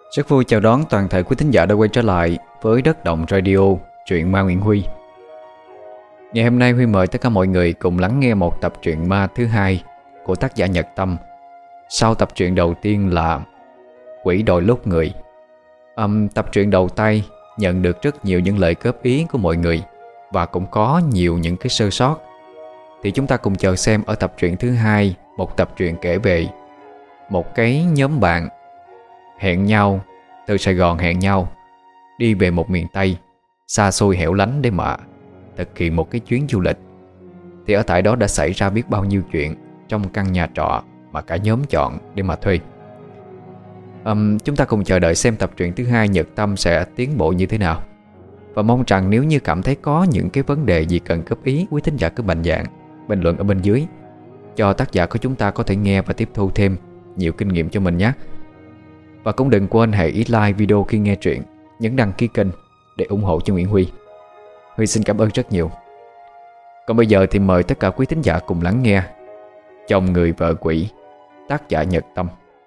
Rất vui chào đón toàn thể quý thính giả đã quay trở lại với Đất Động Radio, truyện ma Nguyễn Huy. Ngày hôm nay Huy mời tất cả mọi người cùng lắng nghe một tập truyện ma thứ hai của tác giả Nhật Tâm. Sau tập truyện đầu tiên là Quỷ đội lốt người. Tập truyện đầu tay nhận được rất nhiều những lời góp ý của mọi người và cũng có nhiều những cái sơ sót. Thì chúng ta cùng chờ xem ở tập truyện thứ hai, một tập truyện kể về một cái nhóm bạn hẹn nhau từ Sài Gòn hẹn nhau đi về một miền Tây xa xôi hẻo lánh để mà thực hiện một cái chuyến du lịch. Thì ở tại đó đã xảy ra biết bao nhiêu chuyện trong căn nhà trọ mà cả nhóm chọn để mà thuê. Chúng ta cùng chờ đợi xem tập truyện thứ hai Nhật Tâm sẽ tiến bộ như thế nào. Và mong rằng nếu như cảm thấy có những cái vấn đề gì cần góp ý, quý thính giả cứ mạnh dạn bình luận ở bên dưới cho tác giả của chúng ta có thể nghe và tiếp thu thêm nhiều kinh nghiệm cho mình nhé. Và cũng đừng quên hãy like video khi nghe truyện, nhấn đăng ký kênh để ủng hộ cho Nguyễn Huy. Huy xin cảm ơn rất nhiều. Còn bây giờ thì mời tất cả quý thính giả cùng lắng nghe Chồng người vợ quỷ, tác giả Nhật Tâm.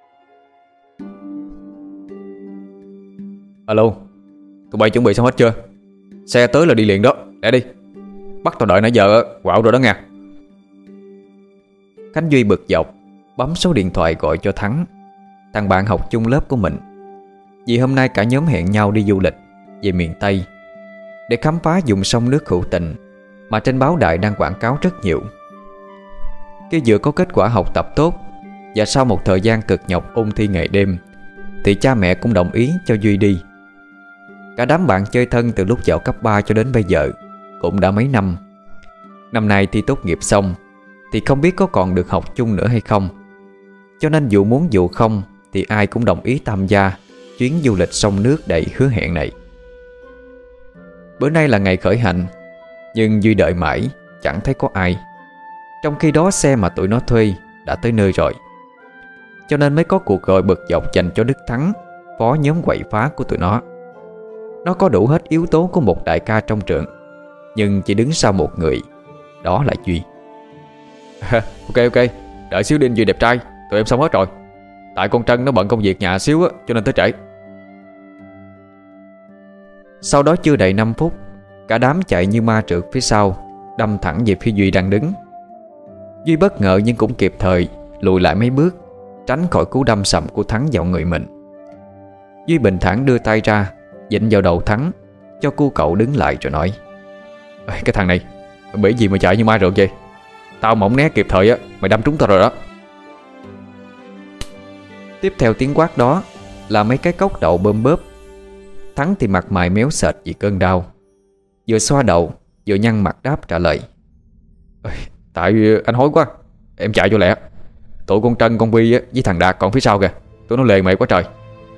Alo, tụi bay chuẩn bị xong hết chưa? Xe tới là đi liền đó, để đi. Bắt tao đợi nãy giờ, quạo rồi đó nha. Khánh Duy bực dọc bấm số điện thoại gọi cho Thắng, thằng bạn học chung lớp của mình. Vì hôm nay cả nhóm hẹn nhau đi du lịch về miền Tây để khám phá vùng sông nước hữu tình mà trên báo đài đang quảng cáo rất nhiều. Khi vừa có kết quả học tập tốt và sau một thời gian cực nhọc ôn thi ngày đêm thì cha mẹ cũng đồng ý cho Duy đi. Cả đám bạn chơi thân từ lúc vào cấp 3 cho đến bây giờ cũng đã mấy năm. Năm nay thi tốt nghiệp xong thì không biết có còn được học chung nữa hay không. Cho nên dù muốn dù không thì ai cũng đồng ý tham gia chuyến du lịch sông nước đầy hứa hẹn này. Bữa nay là ngày khởi hành, nhưng Duy đợi mãi chẳng thấy có ai. Trong khi đó xe mà tụi nó thuê đã tới nơi rồi. Cho nên mới có cuộc gọi bực dọc dành cho Đức Thắng, phó nhóm quậy phá của tụi nó. Nó có đủ hết yếu tố của một đại ca trong trường, nhưng chỉ đứng sau một người, đó là Duy. Ok, đợi xíu đi anh Duy đẹp trai, tụi em xong hết rồi. Tại con Trân nó bận công việc nhà xíu á, cho nên tới trễ. Sau đó chưa đầy 5 phút, cả đám chạy như ma trượt phía sau, đâm thẳng về phía Duy đang đứng. Duy bất ngờ nhưng cũng kịp thời lùi lại mấy bước, tránh khỏi cú đâm sầm của Thắng vào người mình. Duy bình thản đưa tay ra vịn vào đầu Thắng, cho cu cậu đứng lại rồi nói: Cái thằng này, bởi gì mà chạy như ma rượt vậy? Tao mà không né kịp thời á, mày đâm trúng tao rồi đó. Tiếp theo tiếng quát đó là mấy cái cốc đậu bơm bớp. Thắng thì mặt mày méo sệt vì cơn đau, vừa xoa đầu vừa nhăn mặt đáp trả lời: Tại anh hối quá, em chạy cho lẹ. Tụi con Trân, con Vi với thằng Đạt còn phía sau kìa, tụi nó lề mày quá trời.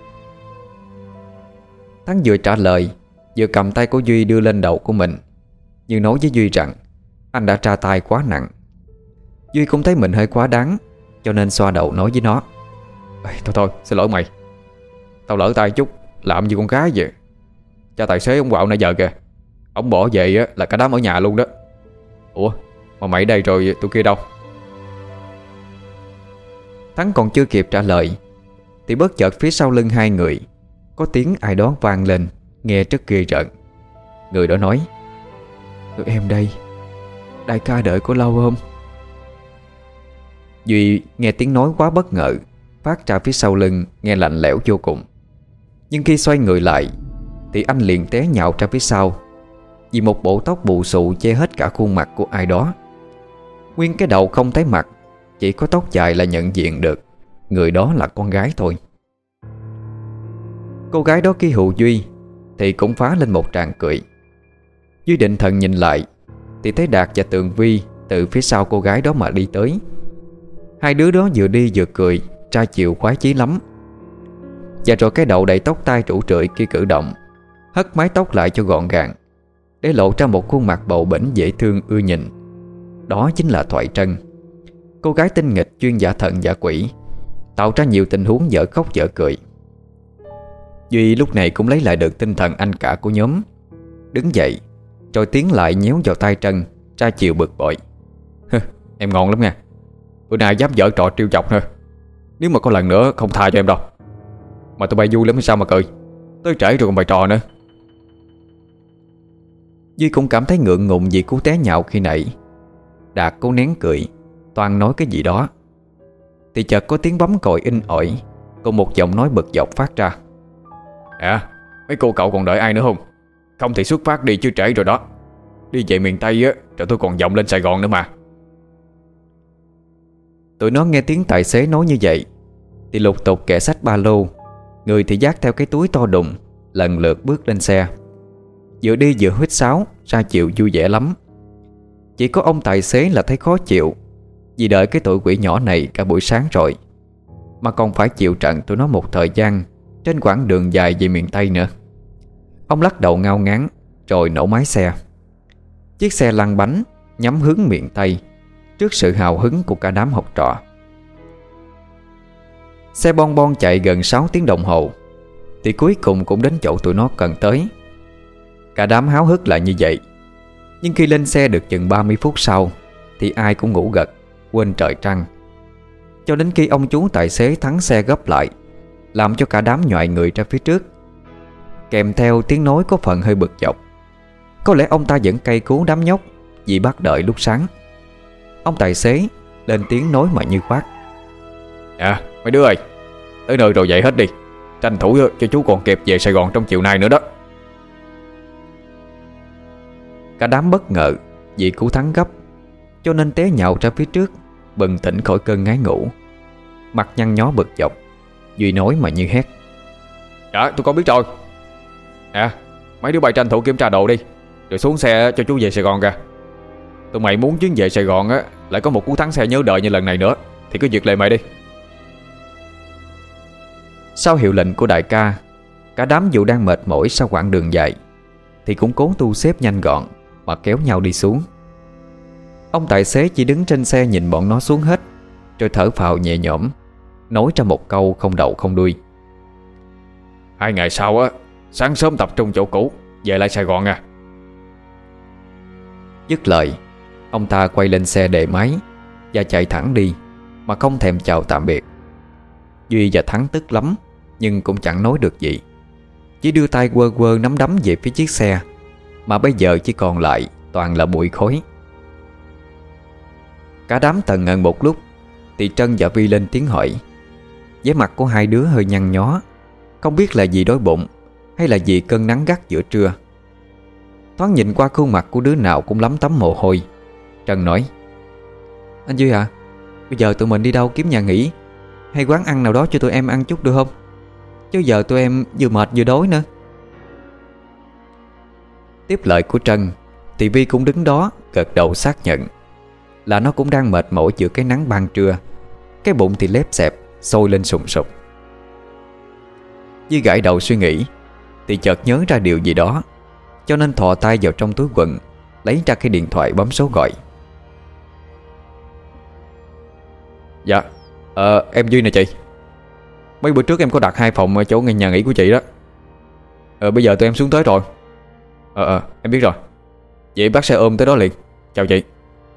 Thắng vừa trả lời vừa cầm tay của Duy đưa lên đầu của mình, như nói với Duy rằng anh đã tra tay quá nặng. Duy cũng thấy mình hơi quá đáng, cho nên xoa đầu nói với nó: Thôi, xin lỗi mày. Tao lỡ tay chút, làm như con gái vậy. Cha tài xế ông quạo nãy giờ kìa, ông bỏ về á là cả đám ở nhà luôn đó. Ủa, mà mày đây rồi tụi kia đâu? Thắng còn chưa kịp trả lời thì bất chợt phía sau lưng hai người có tiếng ai đó vang lên, nghe rất ghê rợn. Người đó nói: Tụi em đây, đại ca đợi có lâu không? Duy nghe tiếng nói quá bất ngờ phát ra phía sau lưng, nghe lạnh lẽo vô cùng. Nhưng khi xoay người lại thì anh liền té nhào ra phía sau, vì một bộ tóc bù xù che hết cả khuôn mặt của ai đó. Nguyên cái đầu không thấy mặt, chỉ có tóc dài là nhận diện được người đó là con gái thôi. Cô gái đó khi hù Duy thì cũng phá lên một tràng cười. Duy định thần nhìn lại thì thấy Đạt và Tường Vi từ phía sau cô gái đó mà đi tới. Hai đứa đó vừa đi vừa cười, tra chiều khoái chí lắm. Và rồi cái đầu đầy tóc tai rủ rượi kia cử động, hất mái tóc lại cho gọn gàng, để lộ ra một khuôn mặt bầu bĩnh dễ thương ưa nhìn. Đó chính là Thoại Trân, cô gái tinh nghịch chuyên giả thần giả quỷ, tạo ra nhiều tình huống dở khóc dở cười. Duy lúc này cũng lấy lại được tinh thần anh cả của nhóm, đứng dậy rồi tiến lại nhéo vào tay Trân, tra chiều bực bội: Em ngon lắm nha, bữa nay dám dở trò trêu chọc hả? Nếu mà có lần nữa không tha cho em đâu. Mà tụi bay vui lắm sao mà cười. Tới trễ rồi còn bày trò nữa. Duy cũng cảm thấy ngượng ngùng vì cú té nhạo khi nãy. Đạt cố nén cười, toan nói cái gì đó, thì chợt có tiếng bấm còi inh ỏi, cùng một giọng nói bực dọc phát ra. Mấy cô cậu còn đợi ai nữa không? Không thì xuất phát đi chứ trễ rồi đó. Đi về miền Tây á, rồi tôi còn vọng lên Sài Gòn nữa mà. Tụi nó nghe tiếng tài xế nói như vậy thì lục tục kẻ xách ba lô, người thì dắt theo cái túi to đùng, lần lượt bước lên xe. Vừa đi vừa huýt sáo, ra chiều vui vẻ lắm. Chỉ có ông tài xế là thấy khó chịu, vì đợi cái tụi quỷ nhỏ này cả buổi sáng rồi, mà còn phải chịu trận tụi nó một thời gian trên quãng đường dài về miền Tây nữa. Ông lắc đầu ngao ngán rồi nổ máy xe. Chiếc xe lăn bánh nhắm hướng miền Tây, trước sự hào hứng của cả đám học trò. Xe bon bon chạy gần 6 tiếng đồng hồ thì cuối cùng cũng đến chỗ tụi nó cần tới. Cả đám háo hức là như vậy. Nhưng khi lên xe được chừng 30 phút sau thì ai cũng ngủ gật, quên trời trăng. Cho đến khi ông chú tài xế thắng xe gấp lại, làm cho cả đám nhoài người ra phía trước, kèm theo tiếng nói có phần hơi bực dọc. Có lẽ ông ta vẫn cay cú đám nhóc vì bắt đợi lúc sáng. Ông tài xế lên tiếng nói mà như quát: Mấy đứa ơi, tới nơi rồi dậy hết đi, tranh thủ cho chú còn kịp về Sài Gòn trong chiều nay nữa đó. Cả đám bất ngờ vì cú thắng gấp, cho nên té nhào ra phía trước, bừng tỉnh khỏi cơn ngái ngủ. Mặt nhăn nhó bực dọc, Duy nói mà như hét: Dạ tôi con biết rồi. Mấy đứa bay tranh thủ kiểm tra đồ đi, rồi xuống xe cho chú về Sài Gòn kìa. Tụi mày muốn chuyến về Sài Gòn á lại có một cú thắng xe nhớ đời như lần này nữa thì cứ việc lệ mày đi. Sau hiệu lệnh của đại ca, cả đám dù đang mệt mỏi sau quãng đường dài thì cũng cố tu xếp nhanh gọn mà kéo nhau đi xuống. Ông tài xế chỉ đứng trên xe nhìn bọn nó xuống hết, rồi thở phào nhẹ nhõm, nói ra một câu không đầu không đuôi: 2 ngày sau á, sáng sớm tập trung chỗ cũ, về lại Sài Gòn à. Dứt lời, ông ta quay lên xe đề máy và chạy thẳng đi, mà không thèm chào tạm biệt. Duy và Thắng tức lắm, nhưng cũng chẳng nói được gì, chỉ đưa tay quơ quơ nắm đấm về phía chiếc xe, mà bây giờ chỉ còn lại toàn là bụi khói. Cả đám tần ngần một lúc thì Trân và Vi lên tiếng hỏi. Vẻ mặt của hai đứa hơi nhăn nhó, không biết là vì đói bụng hay là vì cơn nắng gắt giữa trưa. Thoáng nhìn qua khuôn mặt của đứa nào cũng lấm tấm mồ hôi, Trân nói: Anh Duy à, bây giờ tụi mình đi đâu kiếm nhà nghỉ hay quán ăn nào đó cho tụi em ăn chút được không? Chứ giờ tụi em vừa mệt vừa đói nữa. Tiếp lời của Trân thì Vi cũng đứng đó gật đầu xác nhận là nó cũng đang mệt mỏi giữa cái nắng ban trưa. Cái bụng thì lép xẹp sôi lên sùng sục. Duy gãi đầu suy nghĩ thì chợt nhớ ra điều gì đó, cho nên thò tay vào trong túi quần, lấy ra cái điện thoại bấm số gọi. Dạ, em Duy nè chị. Mấy bữa trước em có đặt 2 phòng ở chỗ nhà nghỉ của chị đó. Bây giờ tụi em xuống tới rồi. Em biết rồi. Vậy bắt xe ôm tới đó liền. Chào chị.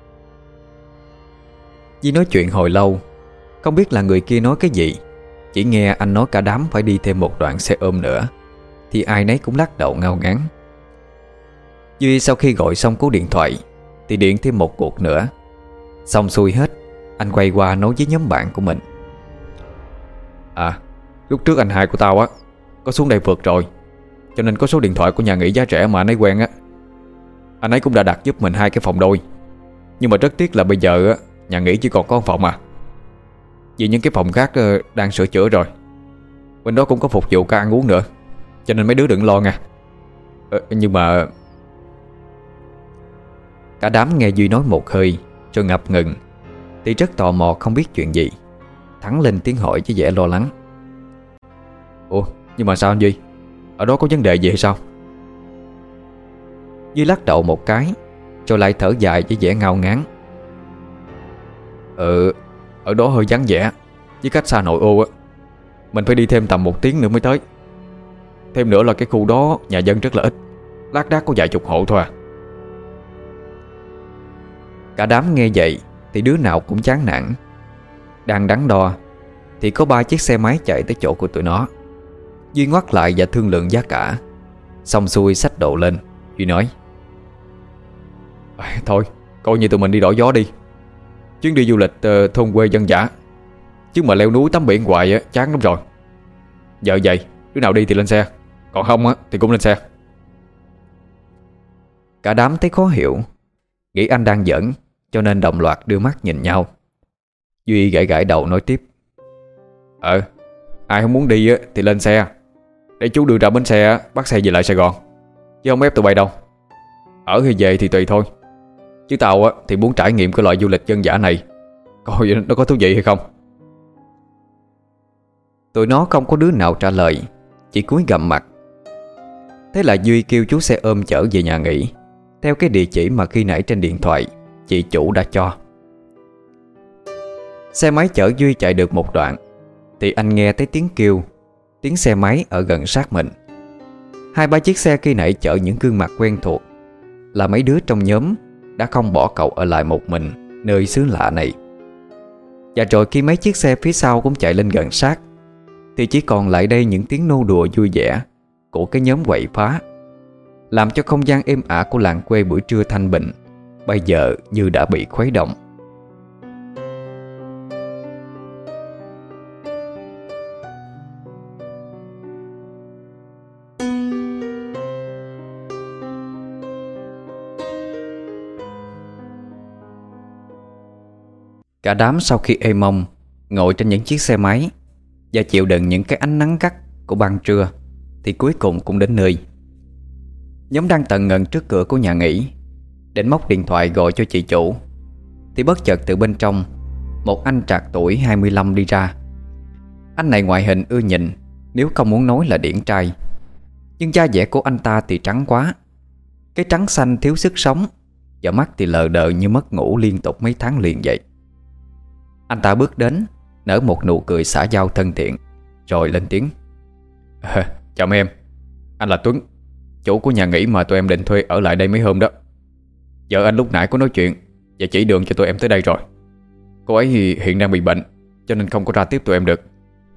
Duy nói chuyện hồi lâu, không biết là người kia nói cái gì. Chỉ nghe anh nói cả đám phải đi thêm một đoạn xe ôm nữa, thì ai nấy cũng lắc đầu ngao ngán. Duy sau khi gọi xong cú điện thoại thì điện thêm một cuộc nữa. Xong xuôi hết, anh quay qua nói với nhóm bạn của mình: Lúc trước anh hai của tao á có xuống đây vượt rồi, cho nên có số điện thoại của nhà nghỉ giá rẻ mà anh ấy quen á. Anh ấy cũng đã đặt giúp mình 2 cái phòng đôi. Nhưng mà rất tiếc là bây giờ á, nhà nghỉ chỉ còn có 1 phòng à. Vì những cái phòng khác đang sửa chữa rồi. Bên đó cũng có phục vụ cả ăn uống nữa, cho nên mấy đứa đừng lo nha. Nhưng mà... Cả đám nghe Duy nói một hơi rồi ngập ngừng thì rất tò mò không biết chuyện gì. Thắng lên tiếng hỏi với vẻ lo lắng: Ủa nhưng mà sao anh Duy? Ở đó có vấn đề gì hay sao? Duy lắc đầu một cái rồi lại thở dài với vẻ ngao ngán: Ở đó hơi vắng vẻ, với cách xa nội ô á. Mình phải đi thêm tầm 1 tiếng nữa mới tới. Thêm nữa là cái khu đó nhà dân rất là ít, lác đác có vài chục hộ thôi à. Cả đám nghe vậy thì đứa nào cũng chán nản. Đang đắn đo thì có 3 chiếc xe máy chạy tới chỗ của tụi nó. Duy ngoắt lại và thương lượng giá cả. Xong xuôi xách đồ lên, Duy nói: Thôi coi như tụi mình đi đổi gió đi. Chuyến đi du lịch thôn quê dân dã, chứ mà leo núi tắm biển hoài á chán lắm rồi. Giờ vậy, đứa nào đi thì lên xe, còn không á thì cũng lên xe. Cả đám thấy khó hiểu, nghĩ anh đang giỡn, cho nên đồng loạt đưa mắt nhìn nhau. Duy gãi gãi đầu nói tiếp: Ai không muốn đi á thì lên xe, để chú đưa ra bến xe á, bắt xe về lại Sài Gòn, chứ không ép tụi bay đâu. Ở hay về thì tùy thôi, chứ tao á thì muốn trải nghiệm cái loại du lịch dân dã này, coi nó có thú vị hay không. Tụi nó không có đứa nào trả lời, chỉ cúi gằm mặt. Thế là Duy kêu chú xe ôm chở về nhà nghỉ, theo cái địa chỉ mà khi nãy trên điện thoại chị chủ đã cho. Xe máy chở Duy chạy được một đoạn thì anh nghe thấy tiếng kêu, tiếng xe máy ở gần sát mình. 2-3 chiếc xe khi nãy chở những gương mặt quen thuộc, là mấy đứa trong nhóm đã không bỏ cậu ở lại một mình nơi xứ lạ này. Và rồi khi mấy chiếc xe phía sau cũng chạy lên gần sát, thì chỉ còn lại đây những tiếng nô đùa vui vẻ của cái nhóm quậy phá, làm cho không gian êm ả của làng quê buổi trưa thanh bình bây giờ như đã bị khuấy động. Cả đám sau khi ê mông ngồi trên những chiếc xe máy và chịu đựng những cái ánh nắng gắt của ban trưa, thì cuối cùng cũng đến nơi. Nhóm đang tận ngần trước cửa của nhà nghỉ, định móc điện thoại gọi cho chị chủ, thì bất chợt từ bên trong một anh trạc tuổi 25 đi ra. Anh này ngoại hình ưa nhìn, nếu không muốn nói là điển trai. Nhưng da dẻ của anh ta thì trắng quá, cái trắng xanh thiếu sức sống, và mắt thì lờ đờ như mất ngủ liên tục mấy tháng liền vậy. Anh ta bước đến, nở một nụ cười xã giao thân thiện, rồi lên tiếng: Chào mấy em, anh là Tuấn, chủ của nhà nghỉ mà tụi em định thuê ở lại đây mấy hôm đó. Vợ anh lúc nãy có nói chuyện và chỉ đường cho tụi em tới đây rồi. Cô ấy thì hiện đang bị bệnh, cho nên không có ra tiếp tụi em được.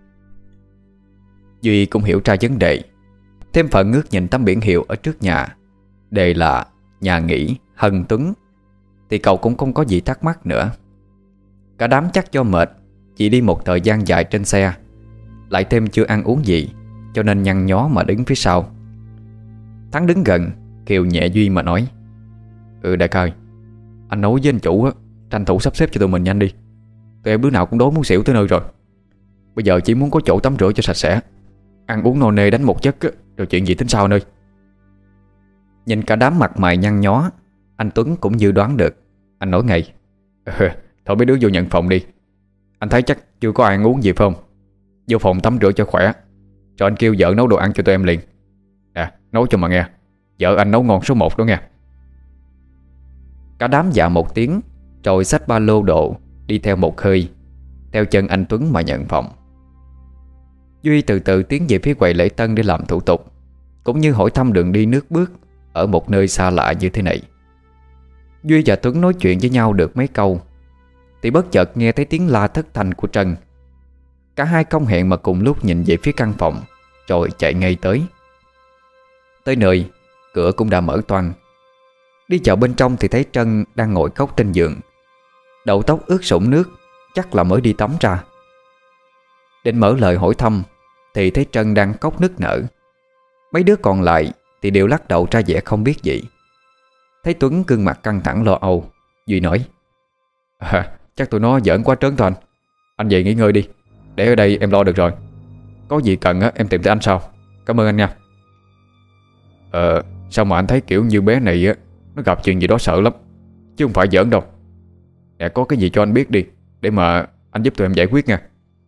Duy cũng hiểu ra vấn đề, thêm phần ngước nhìn tấm biển hiệu ở trước nhà, đề là nhà nghỉ Hân Tuấn, thì cậu cũng không có gì thắc mắc nữa. Cả đám chắc do mệt, chỉ đi một thời gian dài trên xe, lại thêm chưa ăn uống gì, cho nên nhăn nhó mà đứng phía sau. Thắng đứng gần, kiều nhẹ Duy mà nói: Đại ca ơi, anh nói với anh chủ á, tranh thủ sắp xếp cho tụi mình nhanh đi. Tụi em đứa nào cũng đói muốn xỉu tới nơi rồi. Bây giờ chỉ muốn có chỗ tắm rửa cho sạch sẽ, ăn uống no nê đánh một giấc á, rồi chuyện gì tính sau anh ơi. Nhìn cả đám mặt mày nhăn nhó, anh Tuấn cũng dự đoán được. Anh nói ngay: Thôi mấy đứa vô nhận phòng đi. Anh thấy chắc chưa có ai ăn uống gì phải không? Vô phòng tắm rửa cho khỏe, rồi anh kêu vợ nấu đồ ăn cho tụi em liền. Nấu cho mà nghe, vợ anh nấu ngon số 1 đó nghe. Cả đám dạ một tiếng, rồi xách ba lô đồ đi theo một hơi, theo chân anh Tuấn mà nhận phòng. Duy từ từ tiến về phía quầy lễ tân để làm thủ tục, cũng như hỏi thăm đường đi nước bước ở một nơi xa lạ như thế này. Duy và Tuấn nói chuyện với nhau được mấy câu thì bất chợt nghe thấy tiếng la thất thanh của Trân. Cả hai không hẹn mà cùng lúc nhìn về phía căn phòng, rồi chạy ngay tới. Tới nơi, cửa cũng đã mở toang. Đi vào bên trong thì thấy Trân đang ngồi khóc trên giường, đầu tóc ướt sũng nước, chắc là mới đi tắm ra. Định mở lời hỏi thăm thì thấy Trân đang khóc nức nở. Mấy đứa còn lại thì đều lắc đầu ra vẻ không biết gì. Thấy Tuấn gương mặt căng thẳng lo âu, Duy nói: Chắc tụi nó giỡn quá trớn thôi anh. Anh về nghỉ ngơi đi, để ở đây em lo được rồi. Có gì cần á em tìm tới anh sau. Cảm ơn anh nha. Sao mà anh thấy kiểu như bé này á, nó gặp chuyện gì đó sợ lắm, chứ không phải giỡn đâu. Nè, có cái gì cho anh biết đi, để mà anh giúp tụi em giải quyết nha.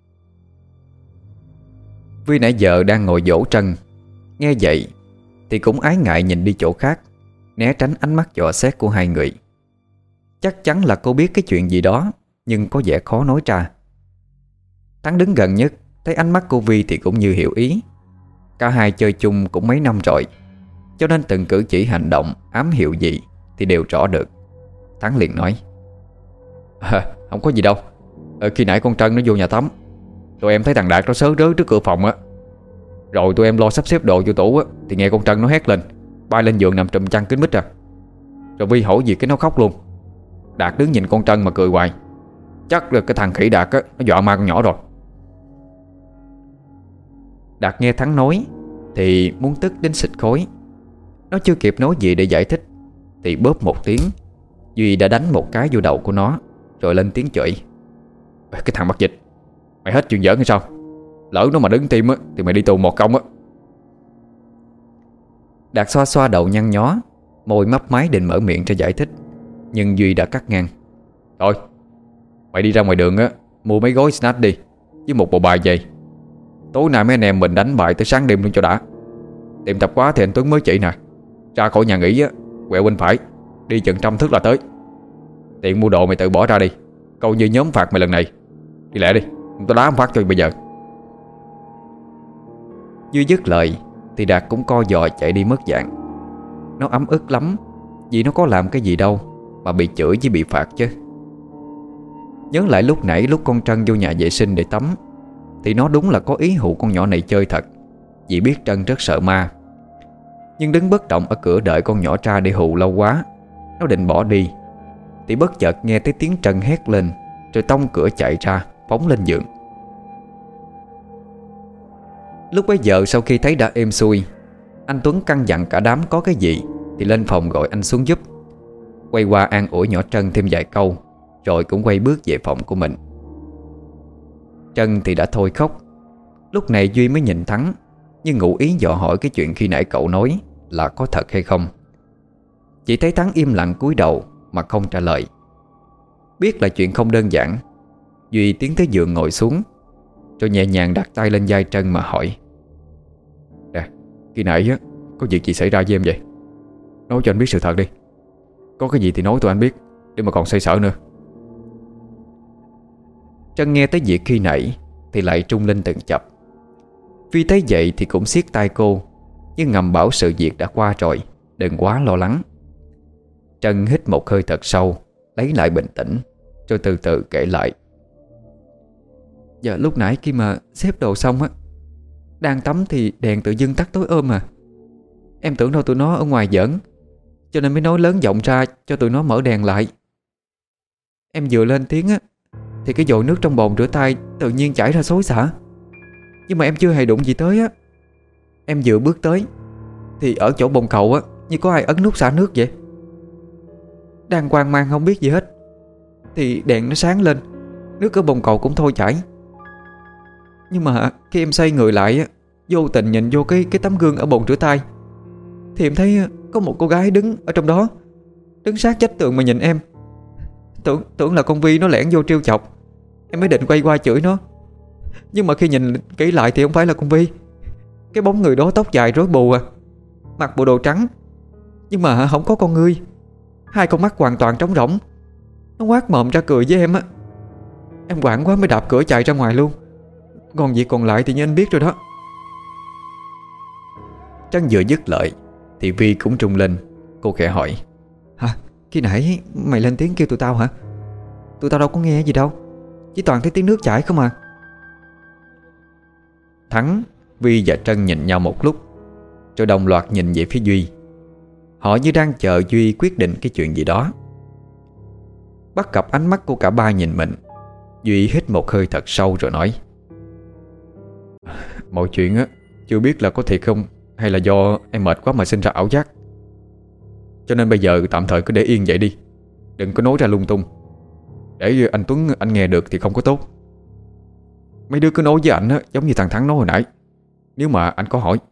Huy nãy giờ đang ngồi dỗ Trân, nghe vậy thì cũng ái ngại nhìn đi chỗ khác, né tránh ánh mắt dò xét của hai người. Chắc chắn là cô biết cái chuyện gì đó, nhưng có vẻ khó nói ra. Thắng đứng gần nhất, thấy ánh mắt cô Vi thì cũng như hiểu ý. Cả hai chơi chung cũng mấy năm rồi, cho nên từng cử chỉ hành động ám hiệu gì thì đều rõ được. Thắng liền nói: Không có gì đâu. Khi nãy con Trân nó vô nhà tắm, tụi em thấy thằng Đạt nó sớ rớ trước cửa phòng á. Rồi tụi em lo sắp xếp đồ vô tủ á, thì nghe con Trân nó hét lên, bay lên giường nằm trùm chăn kín mít ra. Rồi Vi hỏi gì cái nó khóc luôn. Đạt đứng nhìn con Trân mà cười hoài. Chắc là cái thằng khỉ Đạt á, nó dọa ma con nhỏ rồi. Đạt nghe Thắng nói thì muốn tức đến xịt khói. Nó chưa kịp nói gì để giải thích thì bóp một tiếng, Duy đã đánh một cái vô đầu của nó, rồi lên tiếng chửi. Cái thằng mắc dịch, mày hết chuyện giỡn hay sao? Lỡ nó mà đứng tim á thì mày đi tù một công á. Đạt xoa xoa đầu nhăn nhó, môi mấp máy định mở miệng cho giải thích, nhưng Duy đã cắt ngang. Thôi, mày đi ra ngoài đường á, mua mấy gói snack đi, với một bộ bài giày. Tối nay mấy anh em mình đánh bài tới sáng đêm luôn cho đã. Tiệm tạp hóa thì anh Tuấn mới chỉ nè. Ra khỏi nhà nghỉ á, quẹo bên phải, đi chừng 100 thước là tới. Tiền mua đồ mày tự bỏ ra đi, coi như nhóm phạt mày lần này. Đi lẹ đi, tao đá phát cho bây giờ. Duy dứt lời thì Đạt cũng co giò chạy đi mất dạng. Nó ấm ức lắm, vì nó có làm cái gì đâu mà bị chửi với bị phạt chứ. Nhớ lại lúc nãy lúc con Trân vô nhà vệ sinh để tắm, thì nó đúng là có ý hụ con nhỏ này chơi thật, vì biết Trân rất sợ ma. Nhưng đứng bất động ở cửa đợi con nhỏ ra để hù lâu quá, nó định bỏ đi thì bất chợt nghe thấy tiếng Trân hét lên, rồi tông cửa chạy ra, phóng lên giường. Lúc bấy giờ sau khi thấy đã êm xuôi, anh Tuấn căn dặn cả đám có cái gì thì lên phòng gọi anh xuống giúp. Quay qua an ủi nhỏ Trân thêm vài câu, rồi cũng quay bước về phòng của mình. Trân thì đã thôi khóc. Lúc này Duy mới nhìn Thắng, nhưng ngụ ý dò hỏi cái chuyện khi nãy cậu nói là có thật hay không. Chỉ thấy Thắng im lặng cúi đầu mà không trả lời. Biết là chuyện không đơn giản, Duy tiến tới giường ngồi xuống, rồi nhẹ nhàng đặt tay lên vai Trân mà hỏi. Nè, khi nãy á, có việc gì xảy ra với em vậy? Nói cho anh biết sự thật đi. Có cái gì thì nói tụi anh biết, để mà còn xoay sở nữa. Trân nghe tới việc khi nãy thì lại trung lên từng chập. Vì thấy vậy thì cũng siết tay cô, nhưng ngầm bảo sự việc đã qua rồi, đừng quá lo lắng. Trân hít một hơi thật sâu, lấy lại bình tĩnh, rồi từ từ kể lại. Giờ lúc nãy khi mà xếp đồ xong á, đang tắm thì đèn tự dưng tắt tối ôm à. Em tưởng đâu tụi nó ở ngoài giỡn, cho nên mới nói lớn giọng ra cho tụi nó mở đèn lại. Em vừa lên tiếng á thì cái dội nước trong bồn rửa tay tự nhiên chảy ra xối xả. Nhưng mà em chưa hề đụng gì tới á. Em vừa bước tới thì ở chỗ bồn cầu á, như có ai ấn nút xả nước vậy. Đang hoang mang không biết gì hết thì đèn nó sáng lên, nước ở bồn cầu cũng thôi chảy. Nhưng mà khi em xoay người lại á, vô tình nhìn vô cái tấm gương ở bồn rửa tay, thì em thấy có một cô gái đứng ở trong đó, đứng sát vách tường mà nhìn em. Tưởng là con Vi nó lẻn vô trêu chọc. Em mới định quay qua chửi nó, nhưng mà khi nhìn kỹ lại thì không phải là con Vi. Cái bóng người đó tóc dài rối bù à, mặc bộ đồ trắng, nhưng mà không có con ngươi. Hai con mắt hoàn toàn trống rỗng. Nó ngoác mồm ra cười với em á. Em hoảng quá mới đạp cửa chạy ra ngoài luôn. Còn việc còn lại thì như anh biết rồi đó. Trân vừa dứt lời thì Vi cũng trung lên. Cô khẽ hỏi. Hả? Khi nãy mày lên tiếng kêu tụi tao hả? Tụi tao đâu có nghe gì đâu, chỉ toàn thấy tiếng nước chảy không à. Thắng, Vi và Trân nhìn nhau một lúc, rồi đồng loạt nhìn về phía Duy. Họ như đang chờ Duy quyết định cái chuyện gì đó. Bắt gặp ánh mắt của cả ba nhìn mình, Duy hít một hơi thật sâu rồi nói. Mọi chuyện á, chưa biết là có thiệt không, hay là do em mệt quá mà sinh ra ảo giác. Cho nên bây giờ tạm thời cứ để yên vậy đi, đừng có nói ra lung tung, để anh Tuấn anh nghe được thì không có tốt. Mấy đứa cứ nói với anh á, giống như thằng Thắng nói hồi nãy, nếu mà anh có hỏi.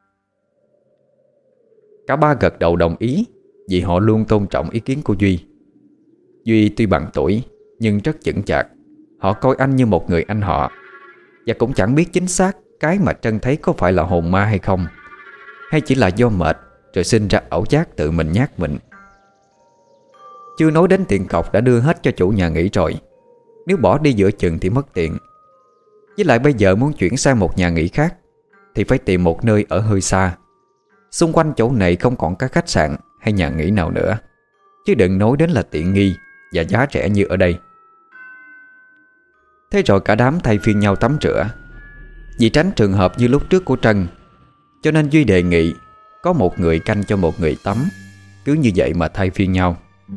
Cả ba gật đầu đồng ý, vì họ luôn tôn trọng ý kiến của Duy. Duy tuy bằng tuổi nhưng rất chững chạc. Họ coi anh như một người anh họ, và cũng chẳng biết chính xác cái mà Trân thấy có phải là hồn ma hay không, hay chỉ là do mệt rồi sinh ra ảo giác tự mình nhát mình. Chưa nói đến tiền cọc đã đưa hết cho chủ nhà nghỉ rồi. Nếu bỏ đi giữa chừng thì mất tiền. Với lại bây giờ muốn chuyển sang một nhà nghỉ khác thì phải tìm một nơi ở hơi xa. Xung quanh chỗ này không còn các khách sạn hay nhà nghỉ nào nữa, chứ đừng nói đến là tiện nghi và giá rẻ như ở đây. Thế rồi cả đám thay phiên nhau tắm rửa. Vì tránh trường hợp như lúc trước của Trân, cho nên Duy đề nghị có một người canh cho một người tắm. Cứ như vậy mà thay phiên nhau.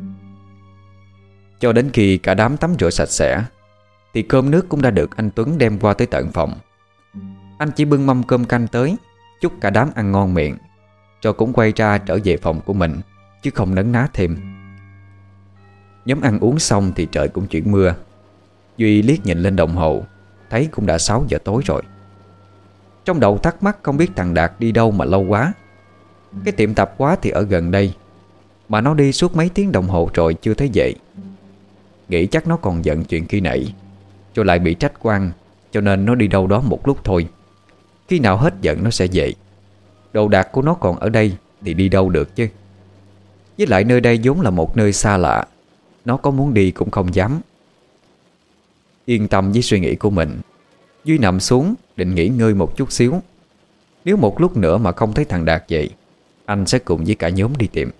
Cho đến khi cả đám tắm rửa sạch sẽ thì cơm nước cũng đã được anh Tuấn đem qua tới tận phòng. Anh chỉ bưng mâm cơm canh tới, chúc cả đám ăn ngon miệng, rồi cũng quay ra trở về phòng của mình, chứ không nấn ná thêm. Nhóm ăn uống xong thì trời cũng chuyển mưa. Duy liếc nhìn lên đồng hồ, thấy cũng đã 6 giờ tối rồi. Trong đầu thắc mắc không biết thằng Đạt đi đâu mà lâu quá. Cái tiệm tạp hóa thì ở gần đây, mà nó đi suốt mấy tiếng đồng hồ rồi chưa thấy về. Nghĩ chắc nó còn giận chuyện khi nãy, rồi lại bị trách quan, cho nên nó đi đâu đó một lúc thôi. Khi nào hết giận nó sẽ về. Đồ đạc của nó còn ở đây thì đi đâu được chứ. Với lại nơi đây vốn là một nơi xa lạ, nó có muốn đi cũng không dám. Yên tâm với suy nghĩ của mình, Duy nằm xuống định nghỉ ngơi một chút xíu. Nếu một lúc nữa mà không thấy thằng Đạt về, anh sẽ cùng với cả nhóm đi tìm.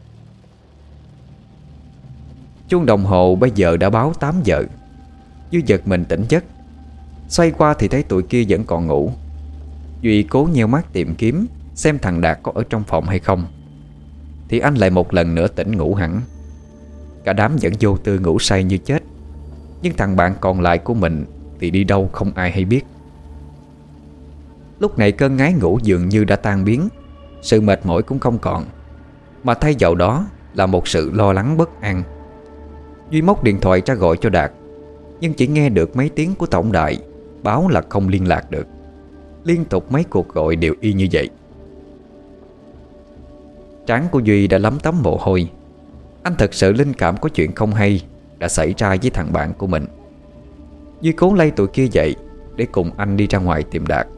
Chuông đồng hồ bây giờ đã báo 8 giờ. Duy giật mình tỉnh giấc, xoay qua thì thấy tụi kia vẫn còn ngủ. Duy cố nheo mắt tìm kiếm xem thằng Đạt có ở trong phòng hay không, thì anh lại một lần nữa tỉnh ngủ hẳn. Cả đám vẫn vô tư ngủ say như chết, nhưng thằng bạn còn lại của mình thì đi đâu không ai hay biết. Lúc này cơn ngái ngủ dường như đã tan biến, sự mệt mỏi cũng không còn, mà thay vào đó là một sự lo lắng bất an. Duy móc điện thoại ra gọi cho Đạt, nhưng chỉ nghe được mấy tiếng của tổng đài báo là không liên lạc được. Liên tục mấy cuộc gọi đều y như vậy. Trán của Duy đã lấm tấm mồ hôi. Anh thật sự linh cảm có chuyện không hay đã xảy ra với thằng bạn của mình. Duy cố lay tụi kia dậy để cùng anh đi ra ngoài tìm Đạt.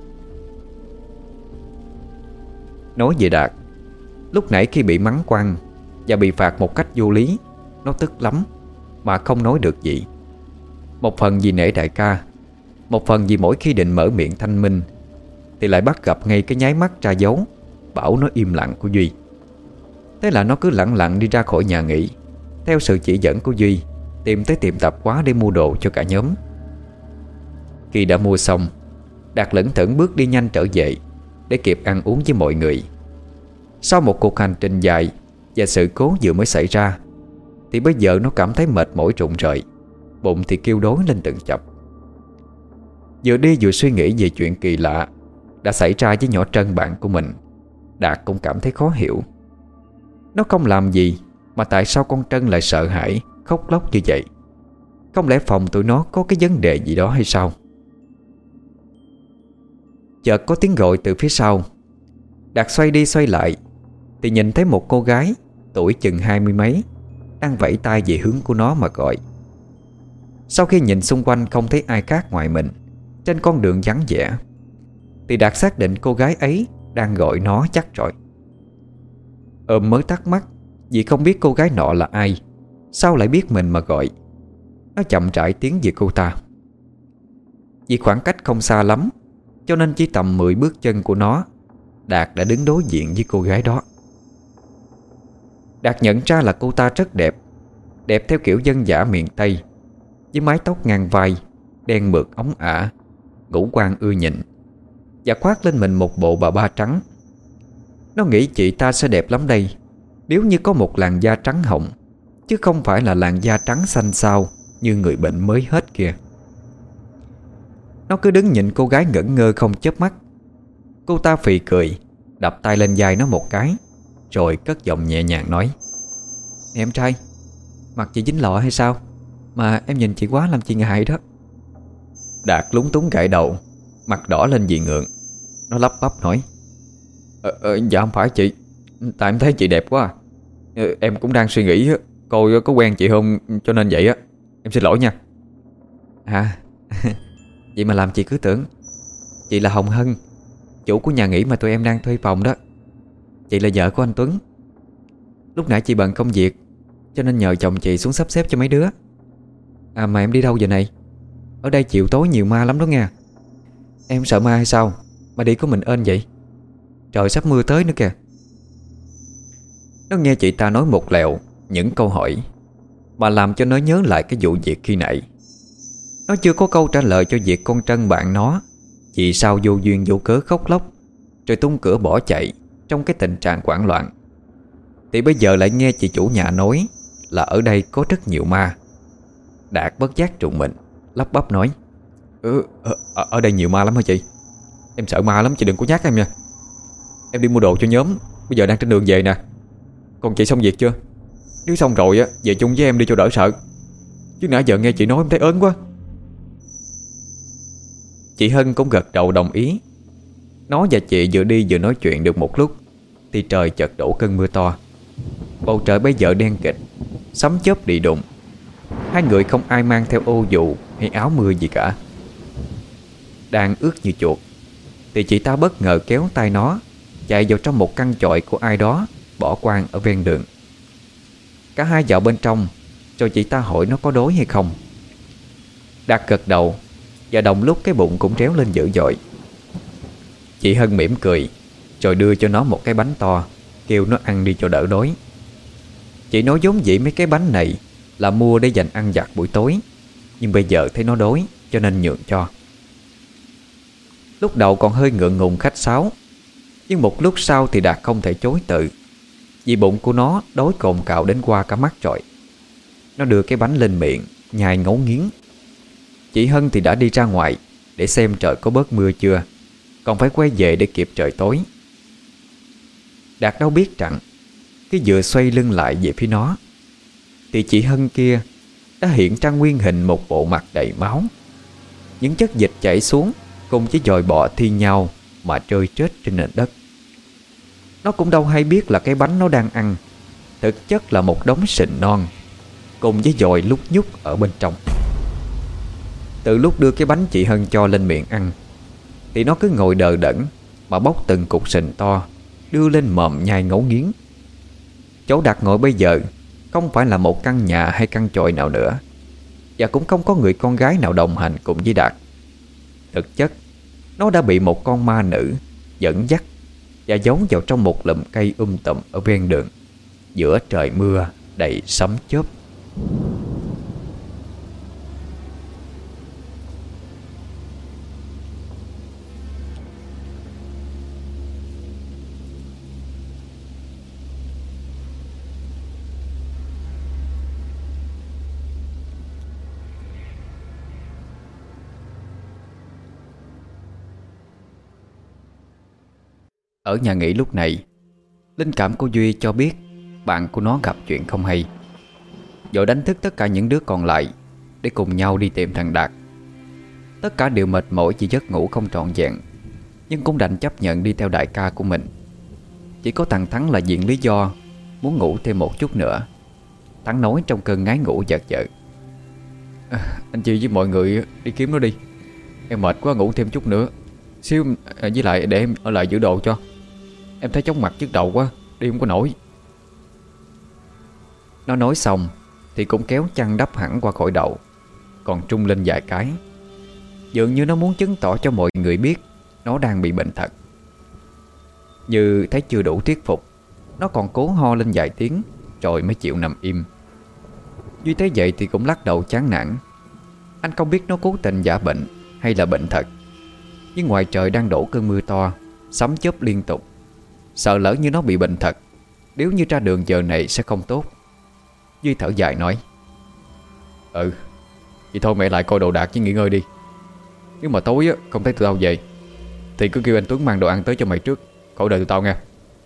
Nói về Đạt, lúc nãy khi bị mắng quăng và bị phạt một cách vô lý, nó tức lắm mà không nói được gì. Một phần vì nể đại ca, một phần vì mỗi khi định mở miệng thanh minh thì lại bắt gặp ngay cái nháy mắt ra dấu bảo nó im lặng của Duy. Thế là nó cứ lặng lặng đi ra khỏi nhà nghỉ, theo sự chỉ dẫn của Duy, tìm tới tiệm tạp hóa để mua đồ cho cả nhóm. Khi đã mua xong, Đạt lững thững bước đi nhanh trở về để kịp ăn uống với mọi người. Sau một cuộc hành trình dài và sự cố vừa mới xảy ra, thì bây giờ nó cảm thấy mệt mỏi rụng rời, bụng thì kêu đói lên từng chập. Vừa đi vừa suy nghĩ về chuyện kỳ lạ đã xảy ra với nhỏ Trân bạn của mình, Đạt cũng cảm thấy khó hiểu. Nó không làm gì mà tại sao con Trân lại sợ hãi, khóc lóc như vậy? Không lẽ phòng tụi nó có cái vấn đề gì đó hay sao? Chợt có tiếng gọi từ phía sau. Đạt xoay đi xoay lại thì nhìn thấy một cô gái tuổi chừng 20 mấy đang vẫy tay về hướng của nó mà gọi. Sau khi nhìn xung quanh không thấy ai khác ngoài mình trên con đường vắng vẻ, thì Đạt xác định cô gái ấy đang gọi nó chắc rồi. Mới thắc mắc vì không biết cô gái nọ là ai, sao lại biết mình mà gọi. Nó chậm rãi tiến về cô ta. Vì khoảng cách không xa lắm, cho nên chỉ tầm 10 bước chân của nó, Đạt đã đứng đối diện với cô gái đó. Đạt nhận ra là cô ta rất đẹp, đẹp theo kiểu dân dã miền Tây, với mái tóc ngang vai, đen mượt óng ả, ngũ quan ưa nhìn, và khoác lên mình một bộ bà ba trắng. Nó nghĩ chị ta sẽ đẹp lắm đây nếu như có một làn da trắng hồng, chứ không phải là làn da trắng xanh xao như người bệnh mới hết kìa. Nó cứ đứng nhìn cô gái ngẩn ngơ không chớp mắt. Cô ta phì cười, đập tay lên vai nó một cái, rồi cất giọng nhẹ nhàng nói: "Nè em trai, mặt chị dính lọ hay sao mà em nhìn chị quá làm chị ngại đó." Đạt lúng túng gãi đầu, mặt đỏ lên vì ngượng. Nó lắp bắp nói: Dạ không phải chị, tại em thấy chị đẹp quá. Em cũng đang suy nghĩ coi có quen chị không, cho nên vậy á. Em xin lỗi nha." "À vậy mà làm chị cứ tưởng chị là Hồng Hân, chủ của nhà nghỉ mà tụi em đang thuê phòng đó. Chị là vợ của anh Tuấn. Lúc nãy chị bận công việc cho nên nhờ chồng chị xuống sắp xếp cho mấy đứa. À mà em đi đâu giờ này? Ở đây chiều tối nhiều ma lắm đó nha. Em sợ ma hay sao mà đi có mình ên vậy? Trời sắp mưa tới nữa kìa." Nó nghe chị ta nói một lèo những câu hỏi mà làm cho nó nhớ lại cái vụ việc khi nãy. Nó chưa có câu trả lời cho việc con Trân bạn nó Chị sao vô duyên vô cớ khóc lóc, rồi tung cửa bỏ chạy trong cái tình trạng hoảng loạn. Thì bây giờ lại nghe chị chủ nhà nói là ở đây có rất nhiều ma. Đạt bất giác trùng mình, lắp bắp nói: Ở đây nhiều ma lắm hả chị? Em sợ ma lắm, chị đừng có nhắc em nha. Em đi mua đồ cho nhóm, bây giờ đang trên đường về nè. Còn chị xong việc chưa? Nếu xong rồi á, về chung với em đi cho đỡ sợ. Chứ nãy giờ nghe chị nói em thấy ớn quá. Chị Hân cũng gật đầu đồng ý. Nó và chị vừa đi vừa nói chuyện được một lúc thì trời chợt đổ cơn mưa to. Bầu trời bây giờ đen kịt, sấm chớp rì đùng. Hai người không ai mang theo ô dù hay áo mưa gì cả. Đang ướt như chuột thì chị ta bất ngờ kéo tay nó chạy vào trong một căn chòi của ai đó bỏ quang ở ven đường. Cả hai vào bên trong, rồi chị ta hỏi nó có đói hay không. Đạt gật đầu, và đồng lúc cái bụng cũng réo lên dữ dội. Chị Hân mỉm cười, rồi đưa cho nó một cái bánh to, kêu nó ăn đi cho đỡ đói. Chị nói vốn dĩ mấy cái bánh này là mua để dành ăn vặt buổi tối, nhưng bây giờ thấy nó đói cho nên nhượng cho. Lúc đầu còn hơi ngượng ngùng khách sáo, nhưng một lúc sau thì Đạt không thể chối từ, vì bụng của nó đói cồn cào đến qua cả mắt rồi. Nó đưa cái bánh lên miệng, nhai ngấu nghiến. Chị Hân thì đã đi ra ngoài để xem trời có bớt mưa chưa, còn phải quay về để kịp trời tối. Đạt đâu biết rằng khi vừa xoay lưng lại về phía nó thì chị Hân kia đã hiện ra nguyên hình một bộ mặt đầy máu. Những chất dịch chảy xuống cùng với dòi bọ thi nhau mà rơi trết trên nền đất. Nó cũng đâu hay biết là cái bánh nó đang ăn thực chất là một đống sình non cùng với dòi lúc nhúc ở bên trong. Từ lúc đưa cái bánh chị Hân cho lên miệng ăn thì nó cứ ngồi đờ đẫn mà bóc từng cục sình to đưa lên mồm nhai ngấu nghiến. Chỗ Đạt ngồi bây giờ không phải là một căn nhà hay căn chòi nào nữa, và cũng không có người con gái nào đồng hành cùng với Đạt. Thực chất nó đã bị một con ma nữ dẫn dắt và giấu vào trong một lùm cây tùm ở ven đường, giữa trời mưa đầy sấm chớp. Ở nhà nghỉ lúc này, linh cảm của Duy cho biết bạn của nó gặp chuyện không hay, rồi đánh thức tất cả những đứa còn lại để cùng nhau đi tìm thằng Đạt. Tất cả đều mệt mỏi vì giấc ngủ không trọn vẹn, nhưng cũng đành chấp nhận đi theo đại ca của mình. Chỉ có thằng Thắng là diện lý do muốn ngủ thêm một chút nữa. Thắng nói trong cơn ngái ngủ giật giật: Anh chị với mọi người đi kiếm nó đi, em mệt quá, ngủ thêm chút nữa xíu, với lại để em ở lại giữ đồ cho. Em thấy chóng mặt nhức đầu quá, đi không có nổi. Nó nói xong thì cũng kéo chăn đắp hẳn qua khỏi đầu, còn trung lên vài cái, dường như nó muốn chứng tỏ cho mọi người biết nó đang bị bệnh thật. Như thấy chưa đủ thuyết phục, nó còn cố ho lên vài tiếng rồi mới chịu nằm im. Duy thấy vậy thì cũng lắc đầu chán nản. Anh không biết nó cố tình giả bệnh hay là bệnh thật, nhưng ngoài trời đang đổ cơn mưa to, sấm chớp liên tục. Sợ lỡ như nó bị bệnh thật, nếu như ra đường giờ này sẽ không tốt. Duy thở dài nói: Vậy thôi mẹ lại coi đồ đạc chứ nghỉ ngơi đi. Nếu mà tối không thấy tụi tao về thì cứ kêu anh Tuấn mang đồ ăn tới cho mày trước, khỏi đợi tụi tao nghe.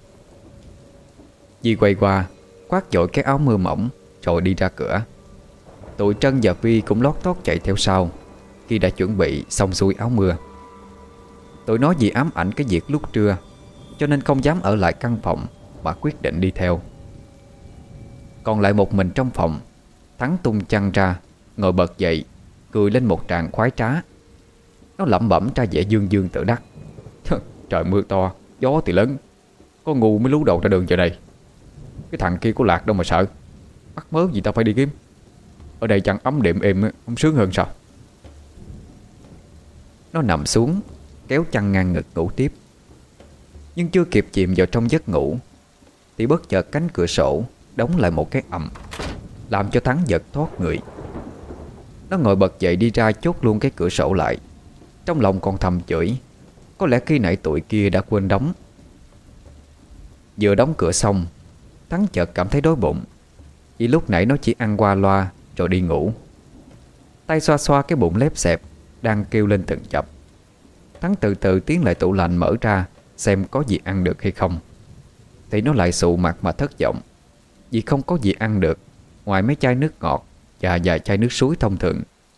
Duy quay qua khoác vội cái áo mưa mỏng rồi đi ra cửa. Tụi Trân và Vi cũng lót tót chạy theo sau khi đã chuẩn bị xong xuôi áo mưa. Tụi nó vì ám ảnh cái việc lúc trưa cho nên không dám ở lại căn phòng mà quyết định đi theo. Còn lại một mình trong phòng, Thắng tung chăn ra, ngồi bật dậy, cười lên một tràng khoái trá. Nó lẩm bẩm ra vẻ dương dương tự đắc: Trời mưa to, gió thì lớn, có ngu mới lú đầu ra đường giờ này. Cái thằng kia có lạc đâu mà sợ, mắc mớ gì tao phải đi kiếm. Ở đây chăn ấm đệm êm không sướng hơn sao? Nó nằm xuống, kéo chăn ngang ngực ngủ tiếp. Nhưng chưa kịp chìm vào trong giấc ngủ thì bất chợt cánh cửa sổ đóng lại một cái ầm, làm cho Thắng giật thoát người. Nó ngồi bật dậy đi ra chốt luôn cái cửa sổ lại, Trong lòng còn thầm chửi, có lẽ khi nãy tụi kia đã quên đóng. Vừa đóng cửa xong, Thắng chợt cảm thấy đói bụng, vì lúc nãy nó chỉ ăn qua loa rồi đi ngủ. Tay xoa xoa cái bụng lép xẹp đang kêu lên từng chập. Thắng từ từ tiến lại tủ lạnh mở ra xem có gì ăn được hay không. Thì nó lại sụ mặt mà thất vọng, vì không có gì ăn được ngoài mấy chai nước ngọt và vài chai nước suối thông thường.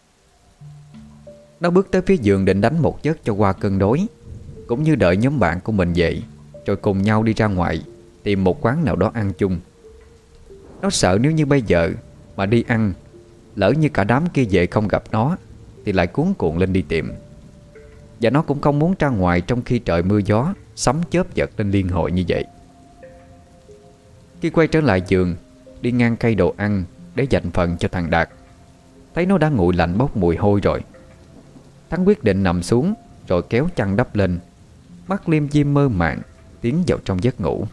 Nó bước tới phía giường định đánh một giấc cho qua cơn đói, cũng như đợi nhóm bạn của mình dậy, rồi cùng nhau đi ra ngoài tìm một quán nào đó ăn chung. Nó sợ nếu như bây giờ mà đi ăn, lỡ như cả đám kia về không gặp nó thì lại cuống cuộn lên đi tìm. Và nó cũng không muốn ra ngoài trong khi trời mưa gió, sấm chớp giật lên liên hồi như vậy. Khi quay trở lại giường, đi ngang cây đồ ăn để dành phần cho thằng Đạt, thấy nó đã nguội lạnh bốc mùi hôi rồi. Thắng quyết định nằm xuống rồi kéo chăn đắp lên, mắt liêm diêm mơ màng tiến vào trong giấc ngủ.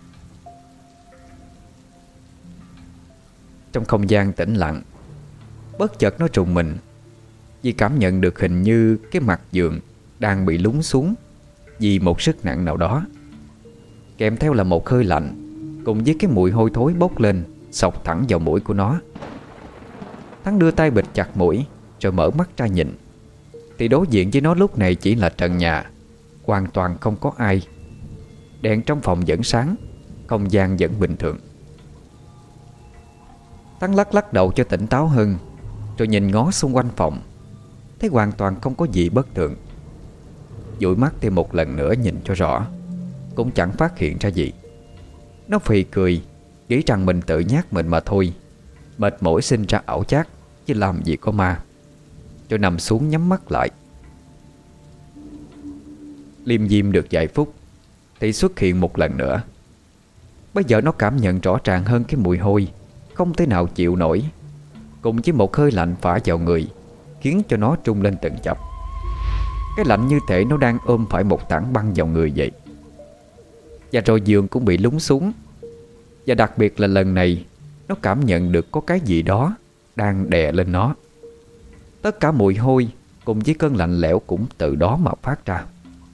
Trong không gian tĩnh lặng, bất chợt nó trùng mình vì cảm nhận được hình như cái mặt giường đang bị lún xuống vì một sức nặng nào đó, kèm theo là một hơi lạnh cùng với cái mùi hôi thối bốc lên xộc thẳng vào mũi của nó. Thắng đưa tay bịt chặt mũi rồi mở mắt ra nhìn, thì đối diện với nó lúc này chỉ là trần nhà, hoàn toàn không có ai. Đèn trong phòng vẫn sáng, không gian vẫn bình thường. Thắng lắc lắc đầu cho tỉnh táo hơn, rồi nhìn ngó xung quanh phòng, thấy hoàn toàn không có gì bất thường. Dụi mắt thêm một lần nữa nhìn cho rõ, cũng chẳng phát hiện ra gì. Nó phì cười, nghĩ rằng mình tự nhát mình mà thôi, mệt mỏi sinh ra ảo giác, chứ làm gì có ma. Rồi nằm xuống nhắm mắt lại. Liêm diêm được vài phút thì xuất hiện một lần nữa. Bây giờ nó cảm nhận rõ ràng hơn cái mùi hôi không thể nào chịu nổi, cùng với một hơi lạnh phả vào người, khiến cho nó trung lên từng chập. Cái lạnh như thể nó đang ôm phải một tảng băng vào người vậy. Và rồi giường cũng bị lún xuống. Và đặc biệt là lần này nó cảm nhận được có cái gì đó đang đè lên nó. Tất cả mùi hôi cùng với cơn lạnh lẽo cũng từ đó mà phát ra.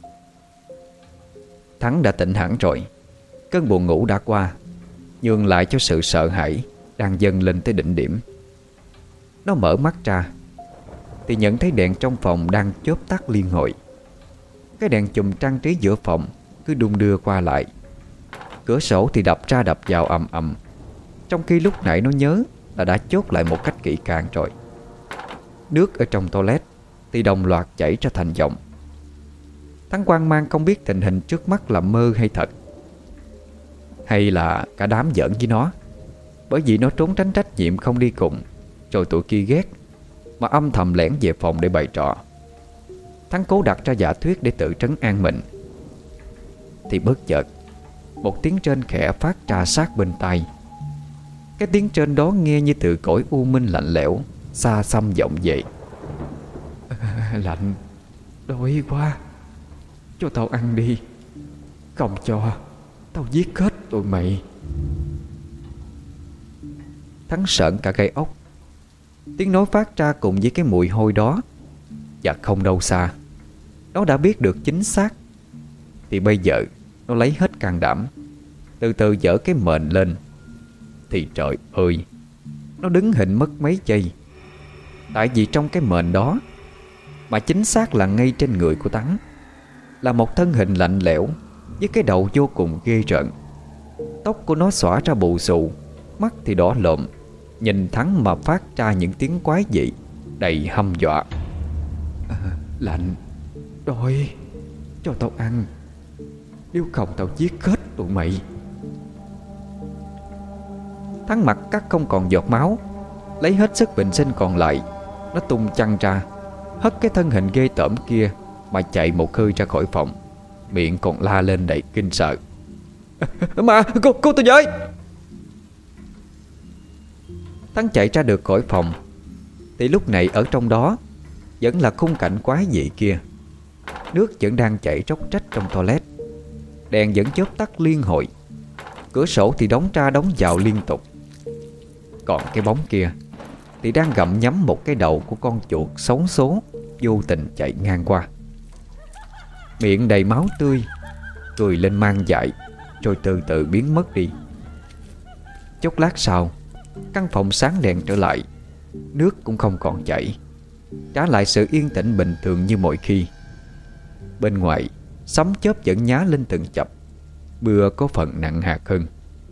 Thắng đã tỉnh hẳn rồi. Cơn buồn ngủ đã qua, nhường lại cho sự sợ hãi đang dâng lên tới đỉnh điểm. Nó mở mắt ra thì nhận thấy đèn trong phòng đang chớp tắt liên hồi. Cái đèn chùm trang trí giữa phòng cứ đung đưa qua lại. Cửa sổ thì đập ra đập vào ầm ầm, trong khi lúc nãy nó nhớ là đã chốt lại một cách kỹ càng rồi. Nước ở trong toilet thì đồng loạt chảy ra thành dòng. Thắng hoang mang không biết tình hình trước mắt là mơ hay thật, hay là cả đám giỡn với nó, bởi vì nó trốn tránh trách nhiệm không đi cùng, rồi tụi kia ghét mà âm thầm lẻn về phòng để bày trò. Thắng cố đặt ra giả thuyết để tự trấn an mình, thì bất chợt một tiếng trên khẽ phát ra sát bên tai. Cái tiếng trên đó nghe như từ cõi u minh lạnh lẽo xa xăm vọng về. Lạnh, đói quá, cho tao ăn đi, không cho tao giết hết tụi mày. Thắng sợn cả gai ốc. Tiếng nói phát ra cùng với cái mùi hôi đó. Và không đâu xa, nó đã biết được chính xác. Thì bây giờ nó lấy hết can đảm, từ từ dở cái mền lên. Thì trời ơi, nó đứng hình mất mấy giây. Tại vì trong cái mền đó, mà chính xác là ngay trên người của Thắng, là một thân hình lạnh lẽo với cái đầu vô cùng ghê rợn. Tóc của nó xõa ra bù xù, mắt thì đỏ lộm, nhìn Thắng mà phát ra những tiếng quái dị đầy hăm dọa. Lạnh, đói, cho tao ăn, nếu không tao giết hết tụi mày. Thắng mặt cắt không còn giọt máu, lấy hết sức bình sinh còn lại. Nó tung chăn ra, hất cái thân hình ghê tởm kia mà chạy một hơi ra khỏi phòng, miệng còn la lên đầy kinh sợ. Mà cô tôi với. Thắng chạy ra được khỏi phòng thì lúc này ở trong đó vẫn là khung cảnh quái dị kia. Nước vẫn đang chảy róc rách trong toilet, đèn vẫn chớp tắt liên hồi, cửa sổ thì đóng ra đóng vào liên tục. Còn cái bóng kia thì đang gặm nhấm một cái đầu của con chuột xấu số vô tình chạy ngang qua. miệng đầy máu tươi, cười lên mang dại, rồi từ từ biến mất đi. Chốc lát sau, căn phòng sáng đèn trở lại, nước cũng không còn chảy, trả lại sự yên tĩnh bình thường như mọi khi. Bên ngoài, sấm chớp vẫn nhá lên từng chập, mưa có phần nặng hạt hơn.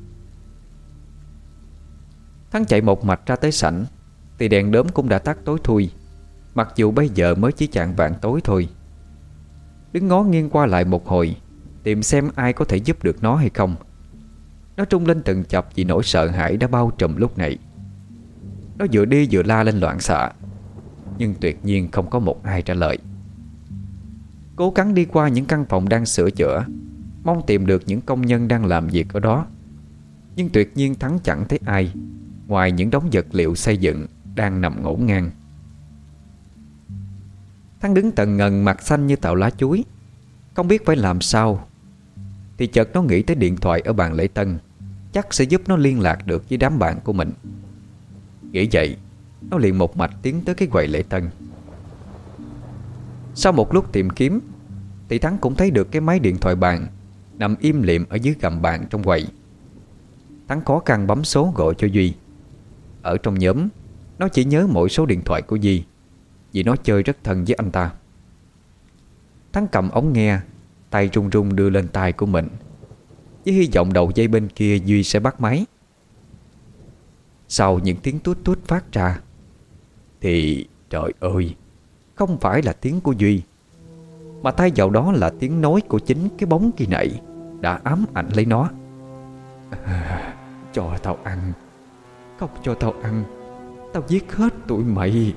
Thắng chạy một mạch ra tới sảnh thì đèn đốm cũng đã tắt tối thui, mặc dù bây giờ mới chỉ chạng vạng tối thôi. Đứng ngó nghiêng qua lại một hồi, tìm xem ai có thể giúp được nó hay không. Nó trung lên từng chập vì nỗi sợ hãi đã bao trùm lúc này. Nó vừa đi vừa la lên loạn xạ, nhưng tuyệt nhiên không có một ai trả lời. Cố gắng đi qua những căn phòng đang sửa chữa, mong tìm được những công nhân đang làm việc ở đó, nhưng tuyệt nhiên Thắng chẳng thấy ai ngoài những đống vật liệu xây dựng đang nằm ngổn ngang. Thắng đứng tần ngần, mặt xanh như tàu lá chuối, không biết phải làm sao. Thì chợt nó nghĩ tới điện thoại ở bàn lễ tân, chắc sẽ giúp nó liên lạc được với đám bạn của mình. Nghĩ vậy, nó liền một mạch tiến tới cái quầy lễ tân. Sau một lúc tìm kiếm thì Thắng cũng thấy được cái máy điện thoại bàn nằm im lìm ở dưới gầm bàn trong quầy. Thắng khó khăn bấm số gọi cho Duy. Ở trong nhóm, nó chỉ nhớ mỗi số điện thoại của Duy, vì nó chơi rất thân với anh ta. Thắng cầm ống nghe, tay run run đưa lên tai của mình, với hy vọng đầu dây bên kia Duy sẽ bắt máy. Sau những tiếng tút tút phát ra thì trời ơi, không phải là tiếng của Duy, mà thay vào đó là tiếng nói của chính cái bóng kia nãy đã ám ảnh lấy nó. Cho tao ăn, không cho tao ăn, tao giết hết tụi mày.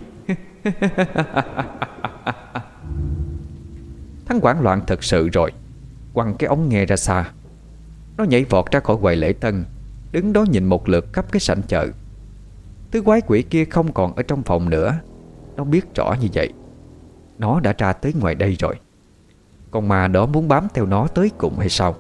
Thắng hoảng loạn thật sự rồi, quăng cái ống nghe ra xa. Nó nhảy vọt ra khỏi quầy lễ tân, đứng đó nhìn một lượt khắp cái sảnh chợ. Thứ quái quỷ kia không còn ở trong phòng nữa. Nó biết rõ như vậy, nó đã ra tới ngoài đây rồi. Con ma đó muốn bám theo nó tới cùng hay sao?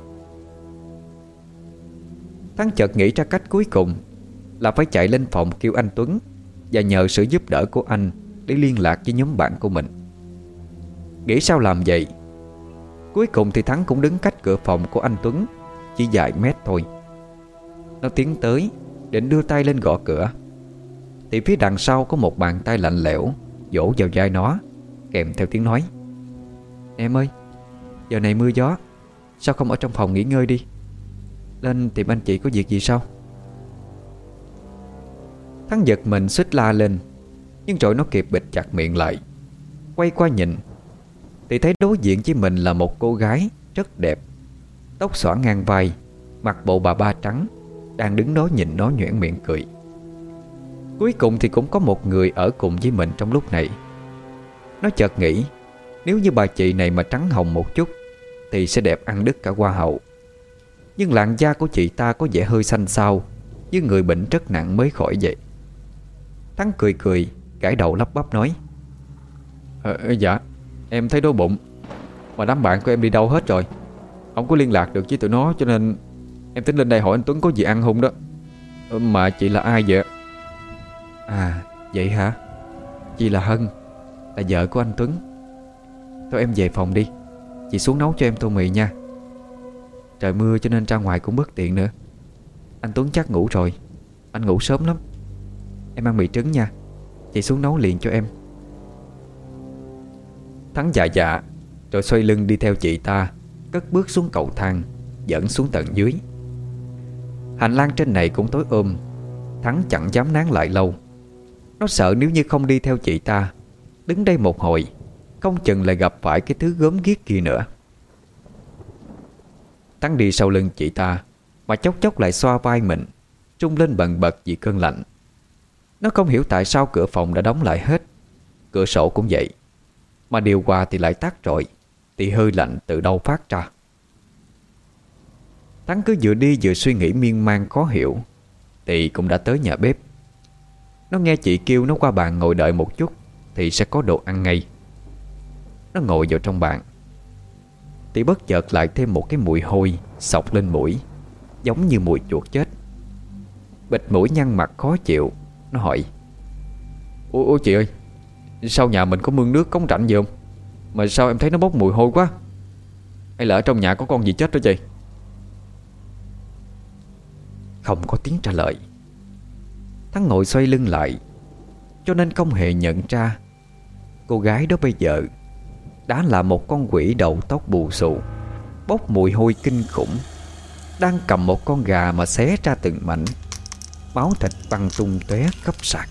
Thắng chợt nghĩ ra cách cuối cùng là phải chạy lên phòng kêu anh Tuấn và nhờ sự giúp đỡ của anh để liên lạc với nhóm bạn của mình. Nghĩ sao làm vậy. Cuối cùng thì Thắng cũng đứng cách cửa phòng của anh Tuấn chỉ vài mét thôi. Nó tiến tới định đưa tay lên gõ cửa thì phía đằng sau có một bàn tay lạnh lẽo vỗ vào vai nó, kèm theo tiếng nói: "Em ơi, giờ này mưa gió, sao không ở trong phòng nghỉ ngơi đi? Lên tìm anh chị có việc gì sao?" Thắng giật mình suýt la lên, nhưng rồi nó kịp bịt chặt miệng lại. Quay qua nhìn thì thấy đối diện với mình là một cô gái rất đẹp, tóc xõa ngang vai, mặc bộ bà ba trắng, đang đứng đó nhìn nó nhoẻn miệng cười. Cuối cùng thì cũng có một người ở cùng với mình trong lúc này. Nó chợt nghĩ, nếu như bà chị này mà trắng hồng một chút thì sẽ đẹp ăn đứt cả hoa hậu. Nhưng làn da của chị ta có vẻ hơi xanh xao, như người bệnh rất nặng mới khỏi vậy. Thắng cười cười, gãi đầu lắp bắp nói: Dạ, em thấy đói bụng, mà đám bạn của em đi đâu hết rồi, không có liên lạc được với tụi nó, cho nên em tính lên đây hỏi anh Tuấn có gì ăn không đó. Mà chị là ai vậy? À, vậy hả? Chị là Hân, là vợ của anh Tuấn. Thôi em về phòng đi, chị xuống nấu cho em tô mì nha. Trời mưa cho nên ra ngoài cũng bất tiện nữa. Anh Tuấn chắc ngủ rồi, anh ngủ sớm lắm. Em ăn mì trứng nha, chị xuống nấu liền cho em. Thắng dạ dạ, rồi xoay lưng đi theo chị ta, cất bước xuống cầu thang dẫn xuống tận dưới. Hành lang trên này cũng tối ôm, Thắng chẳng dám nán lại lâu. Nó sợ nếu như không đi theo chị ta, đứng đây một hồi không chừng lại gặp phải cái thứ gớm ghiếc kia nữa. Thắng đi sau lưng chị ta, mà chốc chốc lại xoa vai mình, trung lên bần bật vì cơn lạnh. Nó không hiểu tại sao cửa phòng đã đóng lại hết, cửa sổ cũng vậy, mà điều hòa thì lại tắt rồi, thì hơi lạnh từ đâu phát ra. Thắng cứ vừa đi vừa suy nghĩ miên man khó hiểu thì cũng đã tới nhà bếp. Nó nghe chị kêu nó qua bàn ngồi đợi một chút thì sẽ có đồ ăn ngay. Nó ngồi vào trong bàn thì bất chợt lại thêm một cái mùi hôi xộc lên mũi, giống như mùi chuột chết. Bịt mũi nhăn mặt khó chịu, nó hỏi: Ủa chị ơi, sao nhà mình có mương nước cống rãnh gì không? Mà sao em thấy nó bốc mùi hôi quá? hay là ở trong nhà có con gì chết đó chị? Không có tiếng trả lời. Thắng ngồi xoay lưng lại, cho nên không hề nhận ra cô gái đó bây giờ đã là một con quỷ đầu tóc bù xù, bốc mùi hôi kinh khủng, đang cầm một con gà mà xé ra từng mảnh, máu thịt văng tung tóe khắp sàn.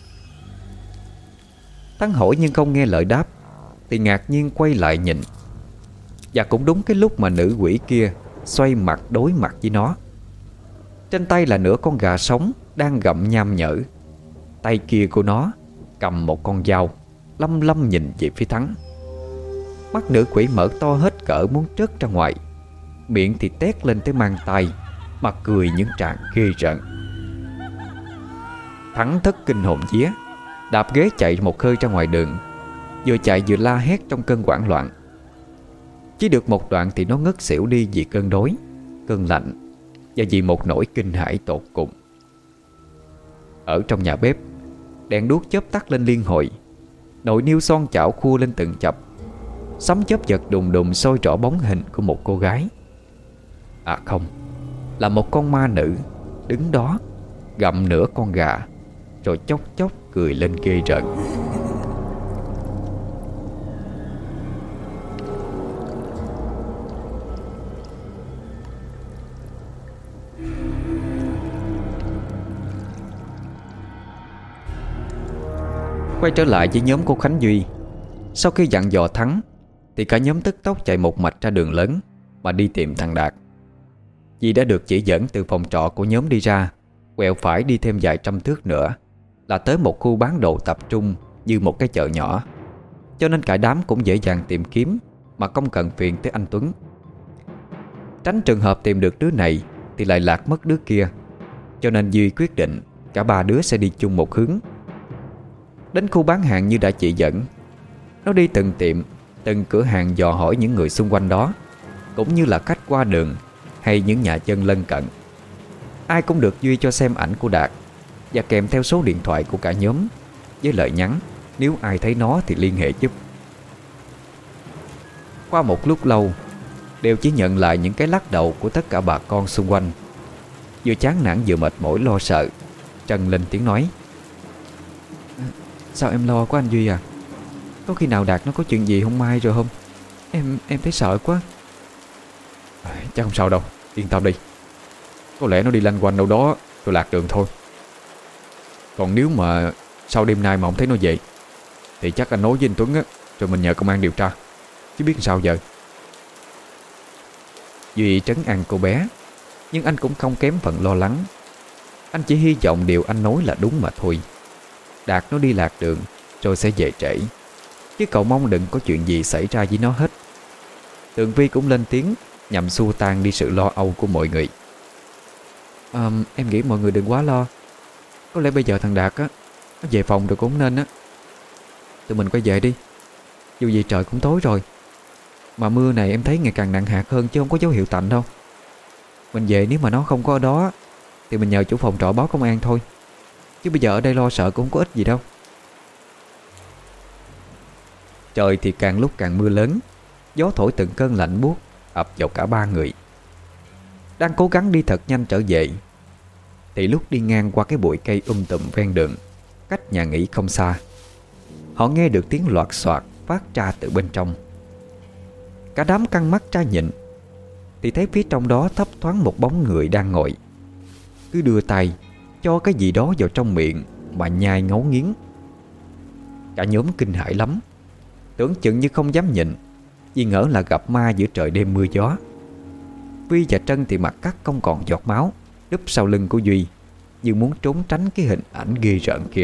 Thắng hỏi nhưng không nghe lời đáp, thì ngạc nhiên quay lại nhìn. Và cũng đúng cái lúc mà nữ quỷ kia xoay mặt đối mặt với nó. Trên tay là nửa con gà sống đang gặm nham nhở. Tay kia của nó cầm một con dao, lăm lăm nhìn về phía Thắng. Mắt nữ quỷ mở to hết cỡ muốn trớt ra ngoài, miệng thì tét lên tới mang tai, mà cười những tràng ghê rợn. Thắng thất kinh hồn vía, đạp ghế chạy một hơi ra ngoài đường, vừa chạy vừa la hét trong cơn hoảng loạn. Chỉ được một đoạn thì nó ngất xỉu đi vì cơn đói, cơn lạnh và vì một nỗi kinh hãi tột cùng. Ở trong nhà bếp, đèn đuốc chớp tắt lên liên hồi, nồi niêu son chảo khua lên từng chập, sấm chớp giật đùng đùng soi rõ bóng hình của một cô gái. À không, là một con ma nữ đứng đó gặm nửa con gà, rồi chốc chốc cười lên ghê rợn. Quay trở lại với nhóm của Khánh Duy. Sau khi dặn dò Thắng thì cả nhóm tức tốc chạy một mạch ra đường lớn mà đi tìm thằng Đạt. Vì đã được chỉ dẫn từ phòng trọ của nhóm đi ra, quẹo phải đi thêm vài trăm thước nữa là tới một khu bán đồ tập trung như một cái chợ nhỏ, cho nên cả đám cũng dễ dàng tìm kiếm mà không cần phiền tới anh Tuấn. Tránh trường hợp tìm được đứa này thì lại lạc mất đứa kia, cho nên Duy quyết định cả ba đứa sẽ đi chung một hướng. Đến khu bán hàng như đã chỉ dẫn, nó đi từng tiệm, từng cửa hàng dò hỏi những người xung quanh đó, cũng như là khách qua đường hay những nhà dân lân cận. Ai cũng được Duy cho xem ảnh của Đạt và kèm theo số điện thoại của cả nhóm, với lời nhắn nếu ai thấy nó thì liên hệ giúp. Qua một lúc lâu, đều chỉ nhận lại những cái lắc đầu của tất cả bà con xung quanh. Vừa chán nản vừa mệt mỏi lo sợ, Trần lên tiếng nói: Sao em lo quá anh Duy à? Có khi nào Đạt nó có chuyện gì không may rồi không? Em thấy sợ quá. Chắc không sao đâu, yên tâm đi. Có lẽ nó đi lanh quanh đâu đó rồi lạc đường thôi. Còn nếu mà sau đêm nay mà không thấy nó về thì chắc anh nói với anh Tuấn á, rồi mình nhờ công an điều tra, chứ biết sao giờ. Duy trấn an cô bé, nhưng anh cũng không kém phần lo lắng. Anh chỉ hy vọng điều anh nói là đúng mà thôi. Đạt nó đi lạc đường rồi sẽ về trễ, chứ cậu mong đừng có chuyện gì xảy ra với nó hết. Tường Vi cũng lên tiếng nhằm xua tan đi sự lo âu của mọi người. Em nghĩ mọi người đừng quá lo. Có lẽ bây giờ thằng Đạt á, nó về phòng rồi cũng nên á. Tụi mình quay về đi. Dù gì trời cũng tối rồi, mà mưa này em thấy ngày càng nặng hạt hơn chứ không có dấu hiệu tạnh đâu. Mình về nếu mà nó không có ở đó thì mình nhờ chủ phòng trọ báo công an thôi, chứ bây giờ ở đây lo sợ cũng không có ích gì đâu. Trời thì càng lúc càng mưa lớn, gió thổi từng cơn lạnh buốt ập vào cả ba người. Đang cố gắng đi thật nhanh trở về thì lúc đi ngang qua cái bụi cây tùm ven đường cách nhà nghỉ không xa, họ nghe được tiếng loạt soạt phát ra từ bên trong. Cả đám căng mắt ra nhìn thì thấy phía trong đó thấp thoáng một bóng người đang ngồi, cứ đưa tay cho cái gì đó vào trong miệng mà nhai ngấu nghiến. Cả nhóm kinh hãi lắm, tưởng chừng như không dám nhìn, vì ngỡ là gặp ma giữa trời đêm mưa gió. Vi và Trân thì mặt cắt không còn giọt máu, núp sau lưng của Duy như muốn trốn tránh cái hình ảnh ghê rợn kia.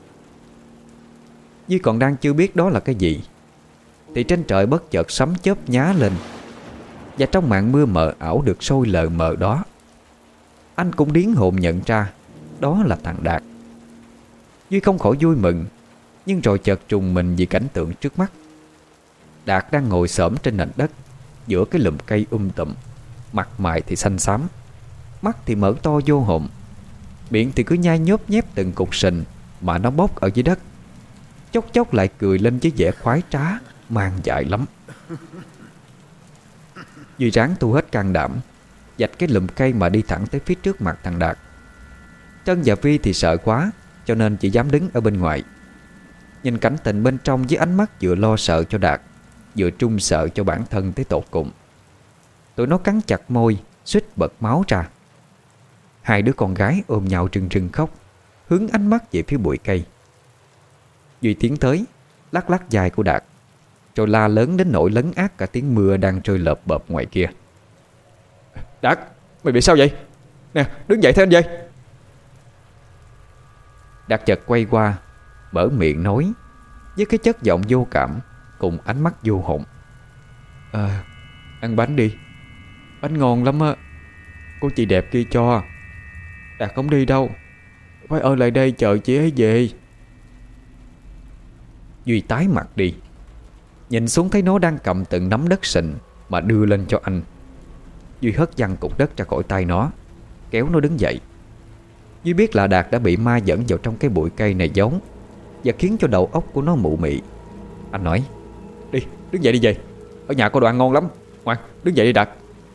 Duy còn đang chưa biết đó là cái gì thì trên trời bất chợt sấm chớp nhá lên, và trong màn mưa mờ ảo được sôi lờ mờ đó, anh cũng điếng hồn nhận ra đó là thằng Đạt. Duy không khỏi vui mừng, nhưng rồi chợt trùng mình vì cảnh tượng trước mắt. Đạt đang ngồi xổm trên nền đất giữa cái lùm cây tùm, mặt mày thì xanh xám, mắt thì mở to vô hồn, miệng thì cứ nhai nhóp nhép từng cục sình mà nó bốc ở dưới đất, chốc chốc lại cười lên với vẻ khoái trá mang dại lắm. Duy ráng tu hết can đảm, vạch cái lùm cây mà đi thẳng tới phía trước mặt thằng Đạt. Trân và Vi thì sợ quá, cho nên chỉ dám đứng ở bên ngoài, nhìn cảnh tình bên trong với ánh mắt vừa lo sợ cho Đạt, vừa trung sợ cho bản thân tới tột cùng. Tụi nó cắn chặt môi, suýt bật máu ra. Hai đứa con gái ôm nhau rưng rưng khóc, hướng ánh mắt về phía bụi cây. Duy tiến tới, lắc lắc vai của Đạt, rồi la lớn đến nỗi lấn át cả tiếng mưa đang rơi lợp bợp ngoài kia. Đạt, mày bị sao vậy? Nè, đứng dậy theo anh dây. Đạt chợt quay qua, mở miệng nói với cái chất giọng vô cảm cùng ánh mắt vô hồn. Ăn bánh đi, bánh ngon lắm á. Cô chị đẹp kia cho. Đạt không đi đâu, phải ở lại đây chờ chị ấy về. Duy tái mặt đi, nhìn xuống thấy nó đang cầm từng nắm đất sình mà đưa lên cho anh. Duy hất văng cục đất ra khỏi tay nó, kéo nó đứng dậy. Duy biết là Đạt đã bị ma dẫn vào trong cái bụi cây này giấu, và khiến cho đầu óc của nó mụ mị. Anh nói: Đi, đứng dậy đi về. Ở nhà có đồ ăn ngon lắm. Ngoan, đứng dậy đi Đạt.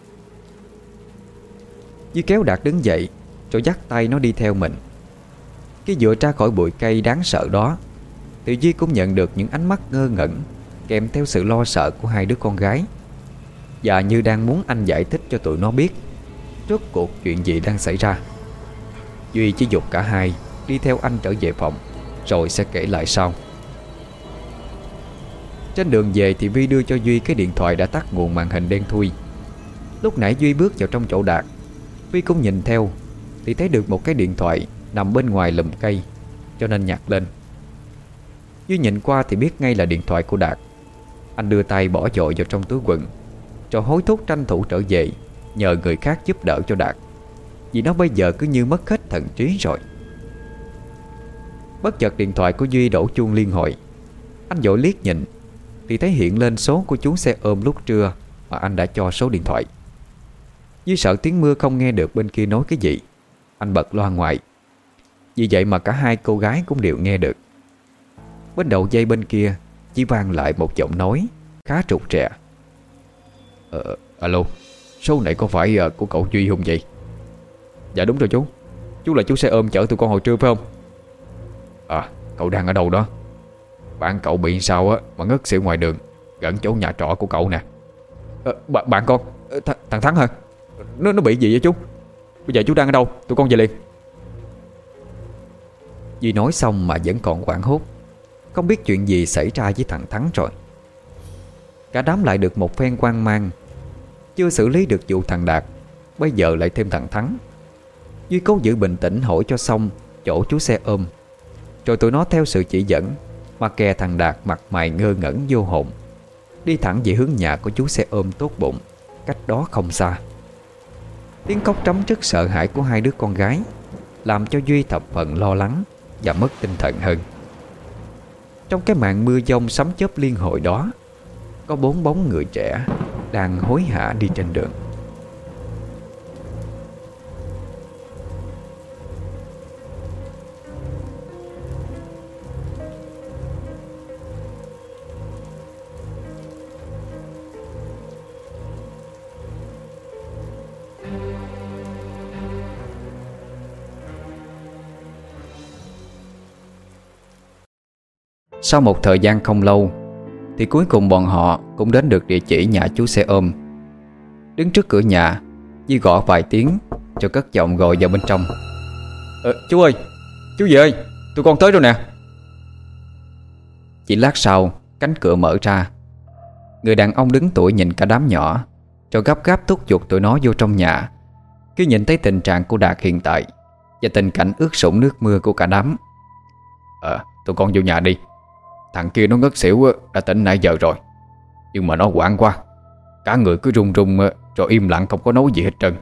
Duy kéo Đạt đứng dậy, rồi dắt tay nó đi theo mình. Khi vừa ra khỏi bụi cây đáng sợ đó, thì Duy cũng nhận được những ánh mắt ngơ ngẩn kèm theo sự lo sợ của hai đứa con gái, và như đang muốn anh giải thích cho tụi nó biết rốt cuộc chuyện gì đang xảy ra. Duy chỉ giục cả hai đi theo anh trở về phòng, rồi sẽ kể lại sau. Trên đường về thì Vi đưa cho Duy cái điện thoại đã tắt nguồn màn hình đen thui. Lúc nãy Duy bước vào trong chỗ Đạt, Vi cũng nhìn theo thì thấy được một cái điện thoại nằm bên ngoài lùm cây, cho nên nhặt lên. Duy nhìn qua thì biết ngay là điện thoại của Đạt. Anh đưa tay bỏ vội vào trong túi quần, rồi hối thúc tranh thủ trở về nhờ người khác giúp đỡ cho Đạt, vì nó bây giờ cứ như mất hết thần trí rồi. Bất chợt điện thoại của Duy đổ chuông liên hồi. Anh vội liếc nhìn thì thấy hiện lên số của chú xe ôm lúc trưa mà anh đã cho số điện thoại. Duy sợ tiếng mưa không nghe được bên kia nói cái gì, anh bật loa ngoài. Vì vậy mà cả hai cô gái cũng đều nghe được. Bên đầu dây bên kia chỉ vang lại một giọng nói khá trục trẹ: Alo, số này có phải của cậu Duy không vậy? Dạ đúng rồi chú. Chú là chú xe ôm chở tụi con hồi trưa phải không? Cậu đang ở đâu đó? Bạn cậu bị sao á mà ngất xỉu ngoài đường, gần chỗ nhà trọ của cậu nè. Bạn con, thằng Thắng hả? Nó bị gì vậy chú? Bây giờ chú đang ở đâu? Tụi con về liền. Duy nói xong mà vẫn còn hoảng hốt, không biết chuyện gì xảy ra với thằng Thắng rồi. Cả đám lại được một phen hoang mang. Chưa xử lý được vụ thằng Đạt, bây giờ lại thêm thằng Thắng. Duy cố giữ bình tĩnh hỏi cho xong chỗ chú xe ôm, rồi tụi nó theo sự chỉ dẫn mà kè thằng Đạt mặt mày ngơ ngẩn vô hồn, đi thẳng về hướng nhà của chú xe ôm tốt bụng, cách đó không xa. Tiếng khóc trống trước sợ hãi của hai đứa con gái làm cho Duy thập phần lo lắng và mất tinh thần hơn. Trong cái màn mưa giông sấm chớp liên hồi đó, có 4 bóng người trẻ đang hối hả đi trên đường. Sau một thời gian không lâu thì cuối cùng bọn họ cũng đến được địa chỉ nhà chú xe ôm. Đứng trước cửa nhà, Duy gõ vài tiếng rồi cất giọng gọi vào bên trong: Chú ơi, chú gì ơi, tụi con tới rồi nè. Chỉ lát sau, cánh cửa mở ra. Người đàn ông đứng tuổi nhìn cả đám nhỏ, rồi gấp gáp thúc giục tụi nó vô trong nhà, khi nhìn thấy tình trạng của Đạt hiện tại và tình cảnh ướt sũng nước mưa của cả đám. Tụi con vô nhà đi. Thằng kia nó ngất xỉu đã tỉnh nãy giờ rồi, nhưng mà nó hoảng quá, cả người cứ run run rồi im lặng không có nói gì hết trơn.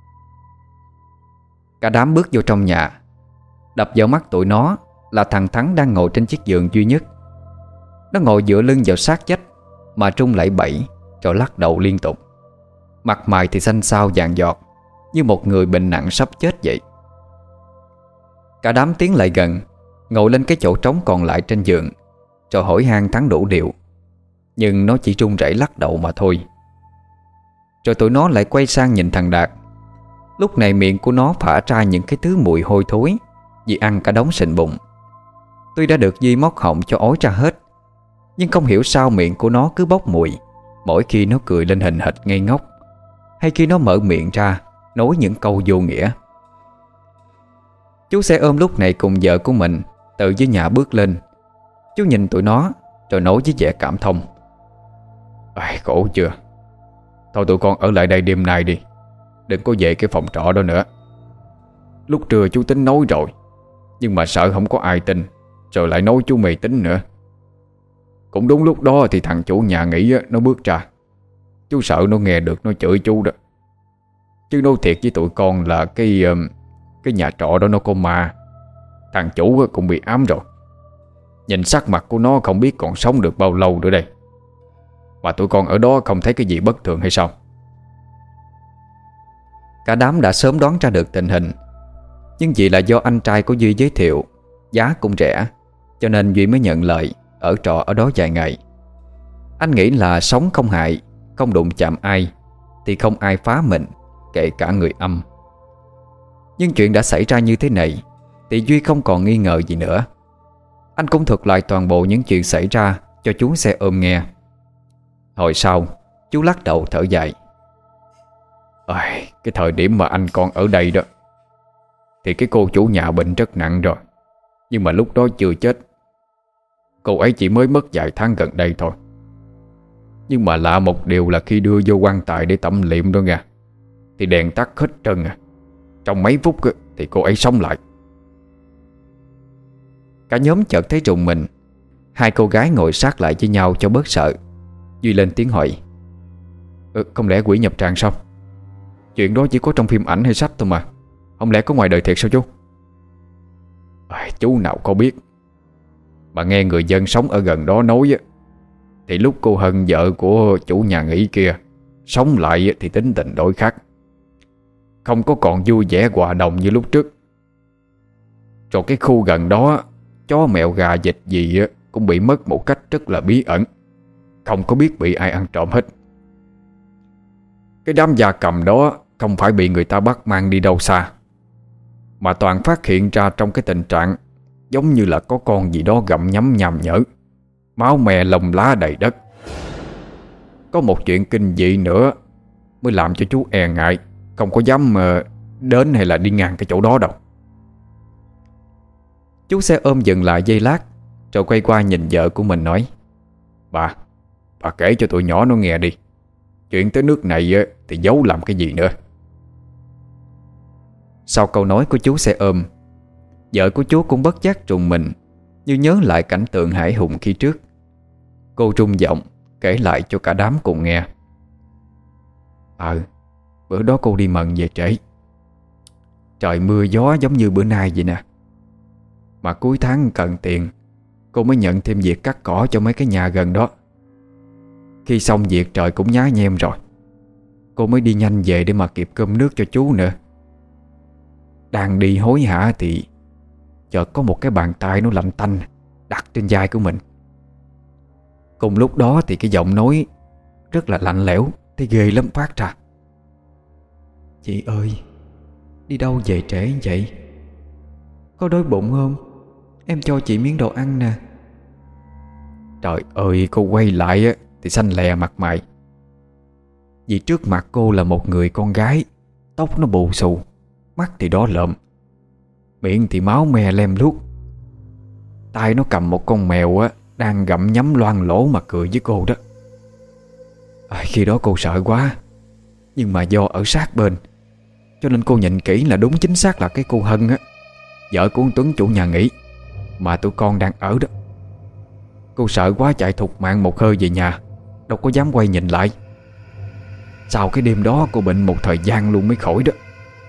Cả đám bước vô trong nhà. Đập vào mắt tụi nó là thằng Thắng đang ngồi trên chiếc giường duy nhất. Nó ngồi dựa lưng vào sát vách mà trung lẩy bẩy rồi lắc đầu liên tục. Mặt mày thì xanh xao vàng giọt, như một người bệnh nặng sắp chết vậy. Cả đám tiến lại gần, ngồi lên cái chỗ trống còn lại trên giường, rồi hỏi han Thắng đủ điều, nhưng nó chỉ run rẩy lắc đầu mà thôi. Rồi tụi nó lại quay sang nhìn thằng Đạt. Lúc này miệng của nó phả ra những cái thứ mùi hôi thối vì ăn cả đống sình bụng. Tuy đã được Duy móc họng cho ói ra hết, nhưng không hiểu sao miệng của nó cứ bốc mùi mỗi khi nó cười lên hình hệt ngây ngốc, hay khi nó mở miệng ra nói những câu vô nghĩa. Chú xe ôm lúc này cùng vợ của mình từ dưới nhà bước lên. Chú nhìn tụi nó rồi nói với vẻ cảm thông: Khổ chưa. Thôi tụi con ở lại đây đêm nay đi, đừng có về cái phòng trọ đó nữa. Lúc trưa chú tính nói rồi, nhưng mà sợ không có ai tin, rồi lại nói chú mê tín nữa. Cũng đúng lúc đó thì thằng chủ nhà nghỉ nó bước ra. Chú sợ nó nghe được nó chửi chú đó. Chứ nói thiệt với tụi con là cái nhà trọ đó nó có ma. Thằng chủ cũng bị ám rồi. Nhìn sắc mặt của nó không biết còn sống được bao lâu nữa đây. Mà tụi con ở đó không thấy cái gì bất thường hay sao? Cả đám đã sớm đoán ra được tình hình, nhưng vì là do anh trai của Duy giới thiệu, giá cũng rẻ, cho nên Duy mới nhận lời ở trọ ở đó vài ngày. Anh nghĩ là sống không hại, không đụng chạm ai thì không ai phá mình, kể cả người âm. Nhưng chuyện đã xảy ra như thế này thì Duy không còn nghi ngờ gì nữa. Anh cũng thuật lại toàn bộ những chuyện xảy ra cho chú xe ôm nghe. Hồi sau chú lắc đầu thở dài: Cái thời điểm mà anh con ở đây đó thì cái cô chủ nhà bệnh rất nặng rồi, nhưng mà lúc đó chưa chết. Cô ấy chỉ mới mất vài tháng gần đây thôi. Nhưng mà lạ một điều là khi đưa vô quan tài để tẩm liệm đó nha, thì đèn tắt hết trơn à. Trong mấy phút thì cô ấy sống lại. Cả nhóm chợt thấy rùng mình. Hai cô gái ngồi sát lại với nhau cho bớt sợ. Duy lên tiếng hỏi: Không lẽ quỷ nhập tràng sao? Chuyện đó chỉ có trong phim ảnh hay sách thôi mà, không lẽ có ngoài đời thiệt sao chú? Chú nào có biết. Mà nghe người dân sống ở gần đó nói thì lúc cô Hân, vợ của chủ nhà nghỉ kia, sống lại thì tính tình đổi khác, không có còn vui vẻ hòa đồng như lúc trước. Rồi cái khu gần đó, chó mèo gà vịt gì cũng bị mất một cách rất là bí ẩn, không có biết bị ai ăn trộm hết. Cái đám gia cầm đó không phải bị người ta bắt mang đi đâu xa, mà toàn phát hiện ra trong cái tình trạng giống như là có con gì đó gặm nhấm nham nhở, máu me lông lá đầy đất. Có một chuyện kinh dị nữa mới làm cho chú e ngại, không có dám đến hay là đi ngang cái chỗ đó đâu. Chú xe ôm dừng lại giây lát, rồi quay qua nhìn vợ của mình nói: Bà kể cho tụi nhỏ nó nghe đi. Chuyện tới nước này thì giấu làm cái gì nữa. Sau câu nói của chú xe ôm, vợ của chú cũng bất giác trùng mình, như nhớ lại cảnh tượng hãi hùng khi trước. Cô rung giọng kể lại cho cả đám cùng nghe: Bữa đó cô đi mần về trễ. Trời mưa gió giống như bữa nay vậy nè. Mà cuối tháng cần tiền, cô mới nhận thêm việc cắt cỏ cho mấy cái nhà gần đó. Khi xong việc trời cũng nhá nhem rồi, cô mới đi nhanh về để mà kịp cơm nước cho chú nữa. Đang đi hối hả thì chợt có một cái bàn tay nó lạnh tanh đặt trên vai của mình. Cùng lúc đó thì cái giọng nói rất là lạnh lẽo, thấy ghê lắm phát ra: Chị ơi, đi đâu về trễ vậy? Có đói bụng không? Em cho chị miếng đồ ăn nè. Trời ơi, cô quay lại thì xanh lè mặt mày. Vì trước mặt cô là một người con gái, tóc nó bù xù, mắt thì đỏ lợm, miệng thì máu me lem luốc. Tay nó cầm một con mèo đang gặm nhấm loang lỗ mà cười với cô đó. Khi đó cô sợ quá, nhưng mà do ở sát bên cho nên cô nhìn kỹ là đúng chính xác là cái cô Hân vợ của ông Tuấn chủ nhà nghỉ mà tụi con đang ở đó. Cô sợ quá chạy thục mạng một hơi về nhà, đâu có dám quay nhìn lại. Sau cái đêm đó cô bệnh một thời gian luôn mới khỏi đó.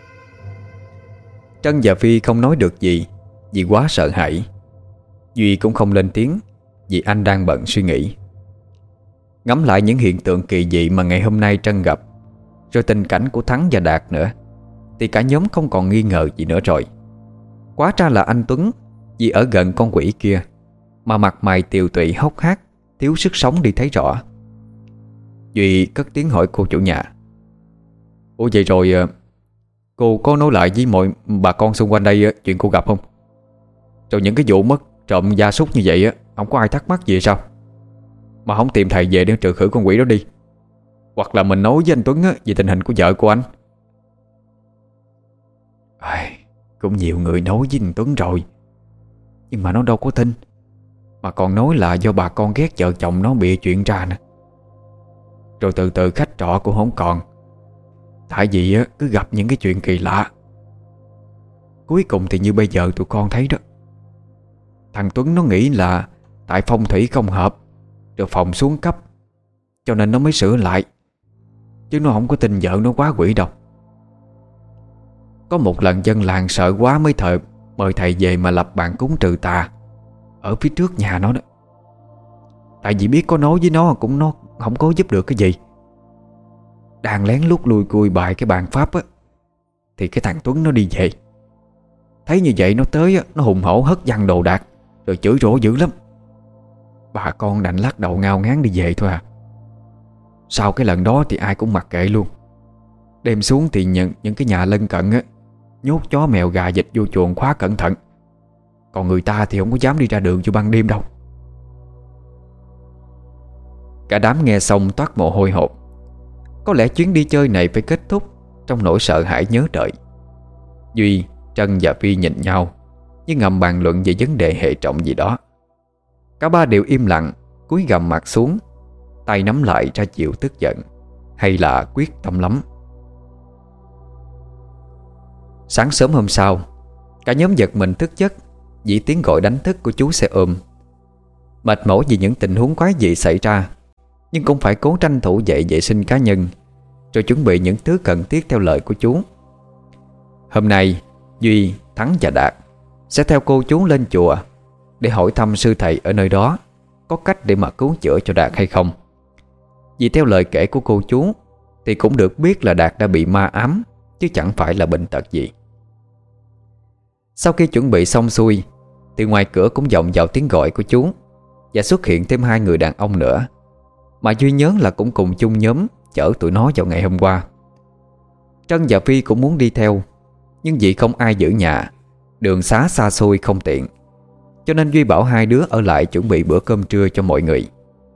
Trân và Phi không nói được gì vì quá sợ hãi. Duy cũng không lên tiếng vì anh đang bận suy nghĩ. Ngắm lại những hiện tượng kỳ dị mà ngày hôm nay Trân gặp, rồi tình cảnh của Thắng và Đạt nữa, thì cả nhóm không còn nghi ngờ gì nữa rồi. Quá ra là anh Tuấn vì ở gần con quỷ kia mà mặt mày tiều tụy hốc hác, thiếu sức sống đi thấy rõ. Duy cất tiếng hỏi cô chủ nhà: Ủa vậy rồi cô có nói lại với mọi bà con xung quanh đây chuyện cô gặp không? Rồi những cái vụ mất trộm gia súc như vậy không có ai thắc mắc gì sao? Mà không tìm thầy về để trừ khử con quỷ đó đi. Hoặc là mình nói với anh Tuấn về tình hình của vợ của anh. Cũng nhiều người nói với anh Tuấn rồi, nhưng mà nó đâu có tin, mà còn nói là do bà con ghét vợ chồng nó bị chuyện ra nè. Rồi từ từ khách trọ cũng không còn, tại vì cứ gặp những cái chuyện kỳ lạ. Cuối cùng thì như bây giờ tụi con thấy đó, thằng Tuấn nó nghĩ là tại phong thủy không hợp, rồi phòng xuống cấp, cho nên nó mới sửa lại, chứ nó không có tin vợ nó quá quỷ đâu. Có một lần dân làng sợ quá mới mời thầy về mà lập bàn cúng trừ tà ở phía trước nhà nó đó. Tại vì biết có nói với nó cũng nó không có giúp được cái gì. Đang lén lút lui cui bài cái bàn pháp á, thì cái thằng Tuấn nó đi về. Thấy như vậy nó tới á, nó hùng hổ hất văng đồ đạc, rồi chửi rủa dữ lắm. Bà con đành lắc đầu ngao ngán đi về thôi à. Sau cái lần đó thì ai cũng mặc kệ luôn. Đêm xuống thì những cái nhà lân cận á, nhốt chó mèo gà vịt vô chuồng khóa cẩn thận. Còn người ta thì không có dám đi ra đường cho ban đêm đâu. Cả đám nghe xong toát mồ hôi hột. Có lẽ chuyến đi chơi này phải kết thúc trong nỗi sợ hãi nhớ đợi. Duy, Trân và Phi nhìn nhau, nhưng ngầm bàn luận về vấn đề hệ trọng gì đó. Cả ba đều im lặng, cúi gằm mặt xuống, tay nắm lại ra chiều tức giận hay là quyết tâm lắm. Sáng sớm hôm sau, cả nhóm giật mình thức giấc vì tiếng gọi đánh thức của chú xe ôm. Mệt mỏi vì những tình huống quái dị xảy ra, nhưng cũng phải cố tranh thủ dậy vệ sinh cá nhân, rồi chuẩn bị những thứ cần thiết theo lời của chú. Hôm nay Duy, Thắng và Đạt sẽ theo cô chú lên chùa để hỏi thăm sư thầy ở nơi đó có cách để mà cứu chữa cho Đạt hay không. Vì theo lời kể của cô chú thì cũng được biết là Đạt đã bị ma ám, chứ chẳng phải là bệnh tật gì. Sau khi chuẩn bị xong xuôi thì ngoài cửa cũng vọng vào tiếng gọi của chú, và xuất hiện thêm hai người đàn ông nữa mà Duy nhớ là cũng cùng chung nhóm chở tụi nó vào ngày hôm qua. Trân và Phi cũng muốn đi theo, nhưng vì không ai giữ nhà, đường xá xa xôi không tiện, cho nên Duy bảo hai đứa ở lại chuẩn bị bữa cơm trưa cho mọi người.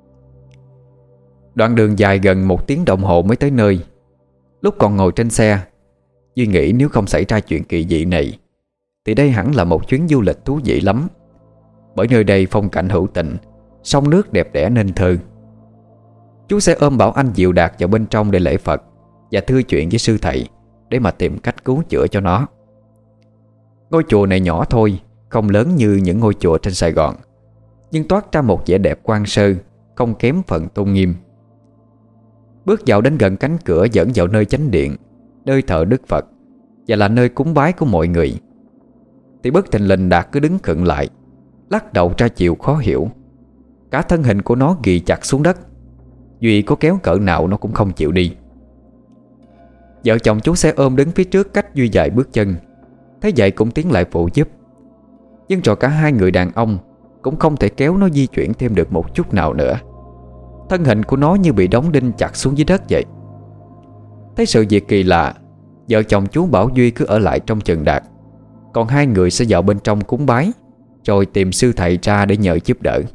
Đoạn đường dài gần 1 tiếng đồng hồ mới tới nơi. Lúc còn ngồi trên xe, Duy nghĩ nếu không xảy ra chuyện kỳ dị này thì đây hẳn là một chuyến du lịch thú vị lắm, bởi nơi đây phong cảnh hữu tình, sông nước đẹp đẽ nên thơ. Chú sẽ ôm bảo anh dịu Đạt vào bên trong để lễ Phật và thưa chuyện với sư thầy để mà tìm cách cứu chữa cho nó. Ngôi chùa này nhỏ thôi, không lớn như những ngôi chùa trên Sài Gòn, nhưng toát ra một vẻ đẹp quan sơ, không kém phần tôn nghiêm. Bước vào đến gần cánh cửa dẫn vào nơi chánh điện, nơi thờ Đức Phật và là nơi cúng bái của mọi người, thì bất thình lình Đạt cứ đứng khựng lại, lắc đầu ra chiều khó hiểu. Cả thân hình của nó ghì chặt xuống đất, Duy có kéo cỡ nào nó cũng không chịu đi. Vợ chồng chú xe ôm đứng phía trước cách Duy vài bước chân, thấy vậy cũng tiến lại phụ giúp. Nhưng rồi cả hai người đàn ông cũng không thể kéo nó di chuyển thêm được một chút nào nữa. Thân hình của nó như bị đóng đinh chặt xuống dưới đất vậy. Thấy sự việc kỳ lạ, vợ chồng chú bảo Duy cứ ở lại trong chừng Đạt, còn hai người sẽ vào bên trong cúng bái, rồi tìm sư thầy ra để nhờ giúp đỡ.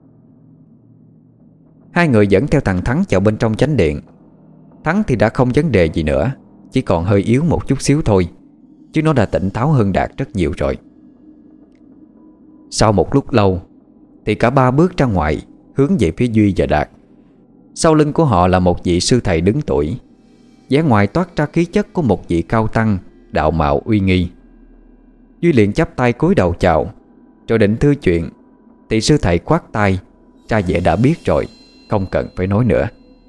Hai người dẫn theo thằng Thắng vào bên trong chánh điện. Thắng thì đã không vấn đề gì nữa, chỉ còn hơi yếu một chút xíu thôi, chứ nó đã tỉnh táo hơn Đạt rất nhiều rồi. Sau một lúc lâu thì cả ba bước ra ngoài, hướng về phía Duy và Đạt. Sau lưng của họ là một vị sư thầy đứng tuổi, vẻ ngoài toát ra khí chất của một vị cao tăng đạo mạo uy nghi. Duy liền chắp tay cúi đầu chào, rồi định thưa chuyện thì sư thầy khoát tay ra vẻ đã biết rồi, không cần phải nói nữa.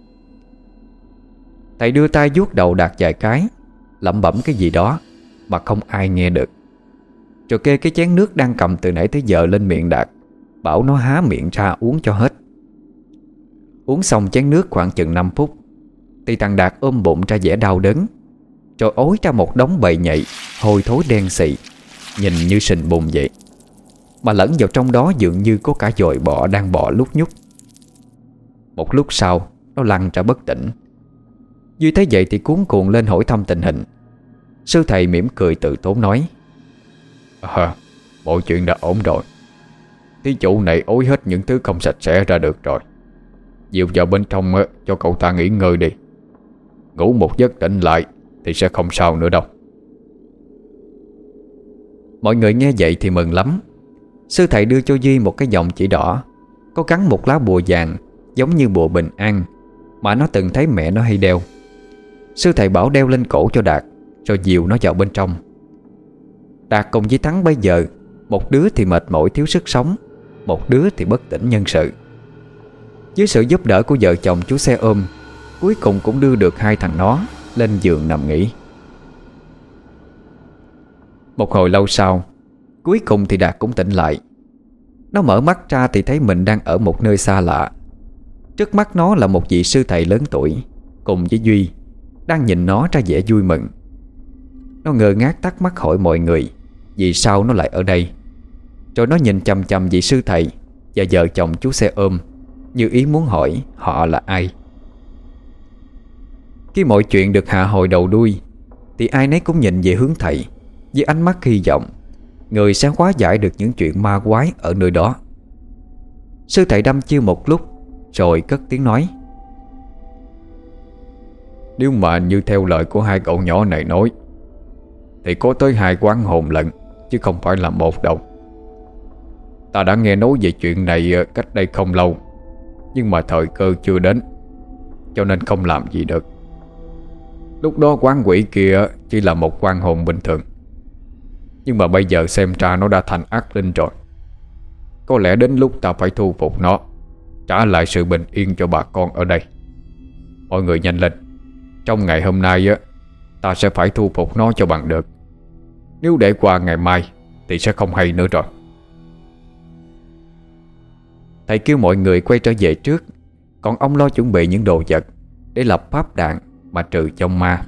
Thầy đưa tay vuốt đầu Đạt vài cái, lẩm bẩm cái gì đó mà không ai nghe được, rồi kê cái chén nước đang cầm từ nãy tới giờ lên miệng Đạt, bảo nó há miệng ra uống cho hết. Uống xong chén nước khoảng chừng 5 phút thì thằng Đạt ôm bụng ra vẻ đau đớn, rồi ối ra một đống bầy nhậy hôi thối đen xị, nhìn như sình bùn vậy, mà lẫn vào trong đó dường như có cả dồi bọ đang bò lúc nhúc. Một lúc sau nó lăn ra bất tỉnh. Duy thấy vậy thì cuống cuồng lên hỏi thăm tình hình. Sư thầy mỉm cười từ tốn nói: Mọi chuyện đã ổn rồi. Thí chủ này ối hết những thứ không sạch sẽ ra được rồi. Dìu vào bên trong cho cậu ta nghỉ ngơi đi. Ngủ một giấc tỉnh lại thì sẽ không sao nữa đâu. Mọi người nghe vậy thì mừng lắm. Sư thầy đưa cho Duy một cái vòng chỉ đỏ, có gắn một lá bùa vàng giống như bùa bình an mà nó từng thấy mẹ nó hay đeo. Sư thầy bảo đeo lên cổ cho Đạt, rồi dìu nó vào bên trong. Đạt cùng với Thắng bây giờ, một đứa thì mệt mỏi thiếu sức sống, một đứa thì bất tỉnh nhân sự. Dưới sự giúp đỡ của vợ chồng chú xe ôm, cuối cùng cũng đưa được hai thằng nó lên giường nằm nghỉ. Một hồi lâu sau, cuối cùng thì Đạt cũng tỉnh lại. Nó mở mắt ra thì thấy mình đang ở một nơi xa lạ. Trước mắt nó là một vị sư thầy lớn tuổi cùng với Duy, đang nhìn nó ra vẻ vui mừng. Nó ngơ ngác thắc mắc hỏi mọi người vì sao nó lại ở đây. Rồi nó nhìn chằm chằm vị sư thầy và vợ chồng chú xe ôm, như ý muốn hỏi họ là ai. Khi mọi chuyện được hạ hồi đầu đuôi thì ai nấy cũng nhìn về hướng thầy với ánh mắt hy vọng người sẽ hóa giải được những chuyện ma quái ở nơi đó. Sư thầy đăm chiêu một lúc rồi cất tiếng nói: Nếu mà như theo lời của hai cậu nhỏ này nói thì có tới 2 quán hồn lận, chứ không phải là một đâu. Ta đã nghe nói về chuyện này cách đây không lâu, nhưng mà thời cơ chưa đến, cho nên không làm gì được. Lúc đó quán quỷ kia chỉ là một quan hồn bình thường, nhưng mà bây giờ xem ra nó đã thành ác linh rồi. Có lẽ đến lúc ta phải thu phục nó, trả lại sự bình yên cho bà con ở đây. Mọi người nhanh lên. Trong ngày hôm nay ta sẽ phải thu phục nó cho bằng được. Nếu để qua ngày mai thì sẽ không hay nữa rồi. Thầy kêu mọi người quay trở về trước, còn ông lo chuẩn bị những đồ vật để lập pháp đạn mà trừ vong ma.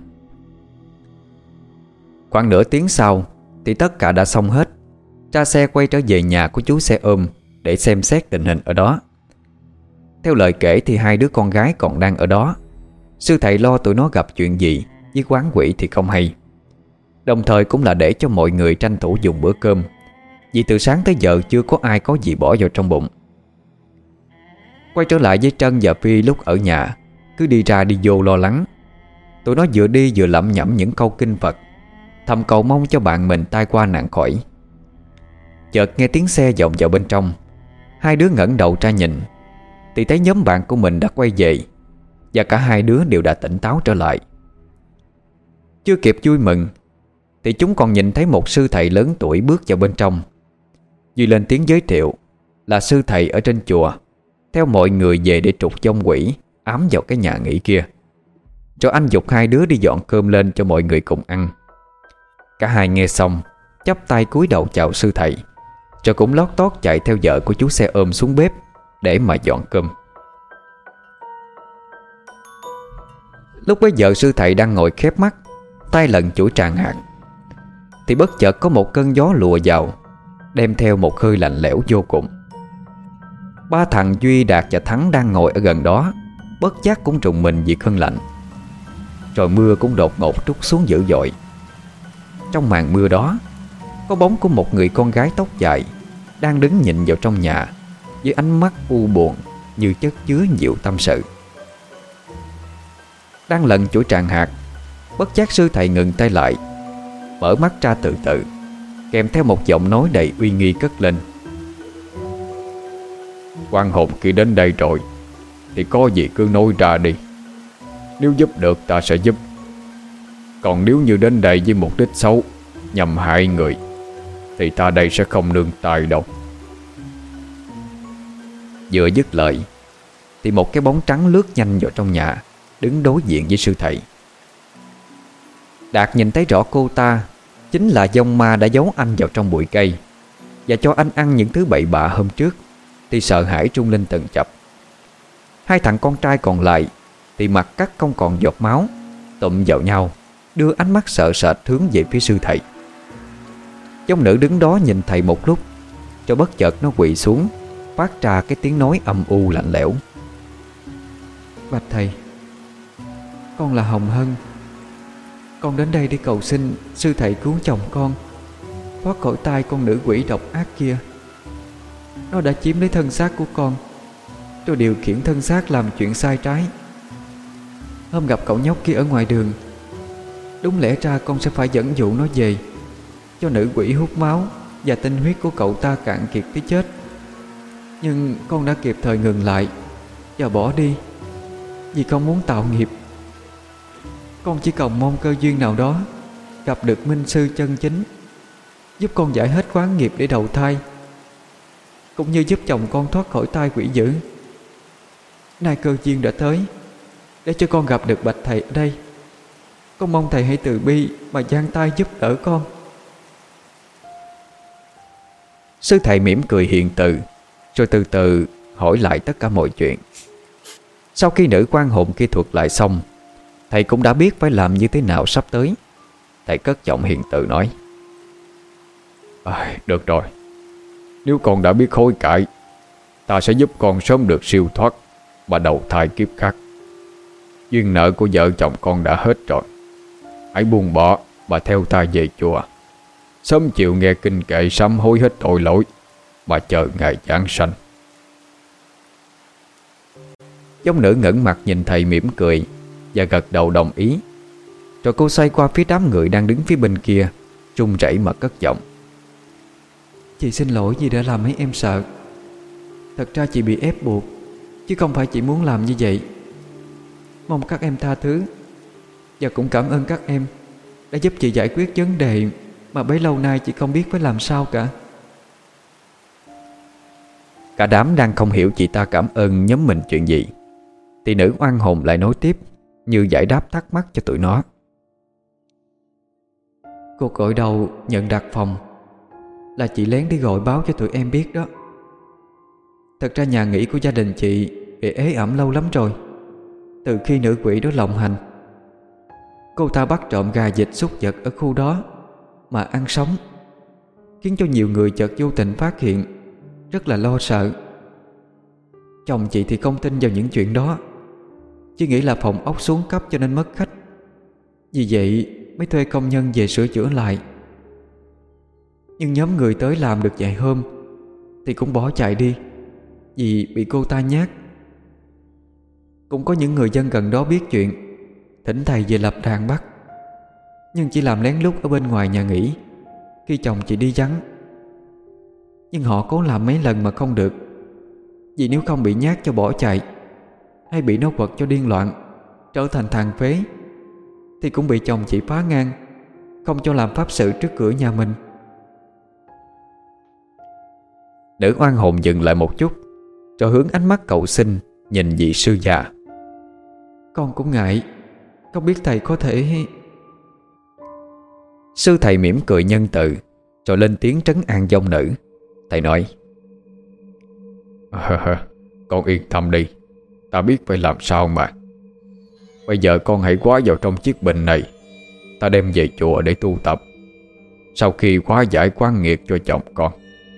Khoảng nửa tiếng sau thì tất cả đã xong hết. Ra xe quay trở về nhà của chú xe ôm để xem xét tình hình ở đó. Theo lời kể thì hai đứa con gái còn đang ở đó. Sư thầy lo tụi nó gặp chuyện gì với quán quỷ thì không hay. Đồng thời cũng là để cho mọi người tranh thủ dùng bữa cơm, vì từ sáng tới giờ chưa có ai có gì bỏ vào trong bụng. Quay trở lại với Trân và Phi lúc ở nhà, cứ đi ra đi vô lo lắng. Tụi nó vừa đi vừa lẩm nhẩm những câu kinh Phật, thầm cầu mong cho bạn mình tai qua nạn khỏi. Chợt nghe tiếng xe vọng vào bên trong. Hai đứa ngẩng đầu ra nhìn thì thấy nhóm bạn của mình đã quay về, và cả hai đứa đều đã tỉnh táo trở lại. Chưa kịp vui mừng thì chúng còn nhìn thấy một sư thầy lớn tuổi bước vào bên trong. Duy lên tiếng giới thiệu là sư thầy ở trên chùa, theo mọi người về để trục vong quỷ ám vào cái nhà nghỉ kia. Rồi anh giục hai đứa đi dọn cơm lên cho mọi người cùng ăn. Cả hai nghe xong chắp tay cúi đầu chào sư thầy, rồi cũng lót tót chạy theo vợ của chú xe ôm xuống bếp để mà dọn cơm. Lúc bấy giờ sư thầy đang ngồi khép mắt, tay lần chuỗi tràng hạt, thì bất chợt có một cơn gió lùa vào, đem theo một hơi lạnh lẽo vô cùng. Ba thằng Duy, Đạt và Thắng đang ngồi ở gần đó bất giác cũng trùng mình vì cơn lạnh. Rồi mưa cũng đột ngột trút xuống dữ dội. Trong màn mưa đó có bóng của một người con gái tóc dài đang đứng nhìn vào trong nhà với ánh mắt u buồn như chất chứa nhiều tâm sự. Đang lần chuỗi tràng hạt, bất giác sư thầy ngừng tay lại, mở mắt ra từ từ, kèm theo một giọng nói đầy uy nghi cất lên: Quan hồn kia đến đây rồi thì có gì cứ nói ra đi. Nếu giúp được ta sẽ giúp. Còn nếu như đến đây với mục đích xấu, nhằm hại người, thì ta đây sẽ không nương tay đâu. Vừa dứt lời thì một cái bóng trắng lướt nhanh vào trong nhà, đứng đối diện với sư thầy. Đạt nhìn thấy rõ cô ta chính là vong ma đã giấu anh vào trong bụi cây và cho anh ăn những thứ bậy bạ hôm trước, thì sợ hãi trung lên từng chập. Hai thằng con trai còn lại thì mặt cắt không còn giọt máu, tụm vào nhau, đưa ánh mắt sợ sệt hướng về phía sư thầy. Vong nữ đứng đó nhìn thầy một lúc, cho bất chợt nó quỳ xuống, phát ra cái tiếng nói âm u lạnh lẽo: Bạch thầy, Con là Hồng Hân. Con đến đây để cầu xin sư thầy cứu chồng con thoát khỏi tay con nữ quỷ độc ác kia. Nó đã chiếm lấy thân xác của con, rồi điều khiển thân xác làm chuyện sai trái. Hôm gặp cậu nhóc kia ở ngoài đường, đúng lẽ ra con sẽ phải dẫn dụ nó về, cho nữ quỷ hút máu và tinh huyết của cậu ta cạn kiệt tới chết. Nhưng con đã kịp thời ngừng lại và bỏ đi, vì con muốn tạo nghiệp. Con chỉ cầu mong cơ duyên nào đó gặp được minh sư chân chính, giúp con giải hết oán nghiệp để đầu thai, cũng như giúp chồng con thoát khỏi tai quỷ dữ. Nay cơ duyên đã tới, để cho con gặp được bạch thầy ở đây. Con mong thầy hãy từ bi mà giang tay giúp đỡ con. Sư thầy mỉm cười hiền từ, rồi từ từ hỏi lại tất cả mọi chuyện. Sau khi nữ quan hồn kia thuật lại xong, thầy cũng đã biết phải làm như thế nào sắp tới. Thầy cất giọng hiền từ nói: Được rồi, nếu con đã biết hối cải, ta sẽ giúp con sớm được siêu thoát và đầu thai kiếp khác. Duyên nợ của vợ chồng con đã hết rồi. Hãy buông bỏ và theo ta về chùa, sớm chiều nghe kinh kệ sám hối hết tội lỗi và chờ ngày giáng sanh. Giống nữ ngẩng mặt nhìn thầy mỉm cười và gật đầu đồng ý. Rồi cô xoay qua phía đám người đang đứng phía bên kia, run rẩy mà cất giọng: Chị xin lỗi vì đã làm mấy em sợ. Thật ra chị bị ép buộc, chứ không phải chị muốn làm như vậy. Mong các em tha thứ. Và cũng cảm ơn các em đã giúp chị giải quyết vấn đề mà bấy lâu nay chị không biết phải làm sao cả. Cả đám đang không hiểu chị ta cảm ơn nhóm mình chuyện gì, thì nữ oan hồn lại nói tiếp, như giải đáp thắc mắc cho tụi nó. Cuộc gọi đầu nhận đặt phòng là chị lén đi gọi báo cho tụi em biết đó. Thật ra nhà nghỉ của gia đình chị bị ế ẩm lâu lắm rồi, từ khi nữ quỷ đó lộng hành. Cô ta bắt trộm gà vịt súc vật ở khu đó mà ăn sống, khiến cho nhiều người chợt vô tình phát hiện, rất là lo sợ. Chồng chị thì không tin vào những chuyện đó, chỉ nghĩ là phòng ốc xuống cấp cho nên mất khách. Vì vậy mới thuê công nhân về sửa chữa lại. Nhưng nhóm người tới làm được vài hôm thì cũng bỏ chạy đi, vì bị cô ta nhát. Cũng có những người dân gần đó biết chuyện, thỉnh thầy về lập đàn bắt, nhưng chỉ làm lén lút ở bên ngoài nhà nghỉ khi chồng chị đi vắng. Nhưng họ cố làm mấy lần mà không được, vì nếu không bị nhát cho bỏ chạy, hay bị nó quật cho điên loạn, trở thành thằng phế, thì cũng bị chồng chị phá ngang, không cho làm pháp sự trước cửa nhà mình. Nữ oan hồn dừng lại một chút, rồi hướng ánh mắt cầu xin nhìn vị sư già. Con cũng ngại, không biết thầy có thể... Sư thầy mỉm cười nhân từ, rồi lên tiếng trấn an dòng nữ. Thầy nói: Con yên tâm đi, ta biết phải làm sao mà. Bây giờ con hãy khóa vào trong chiếc bình này, ta đem về chùa để tu tập, sau khi khóa giải quan nghiệt cho chồng con.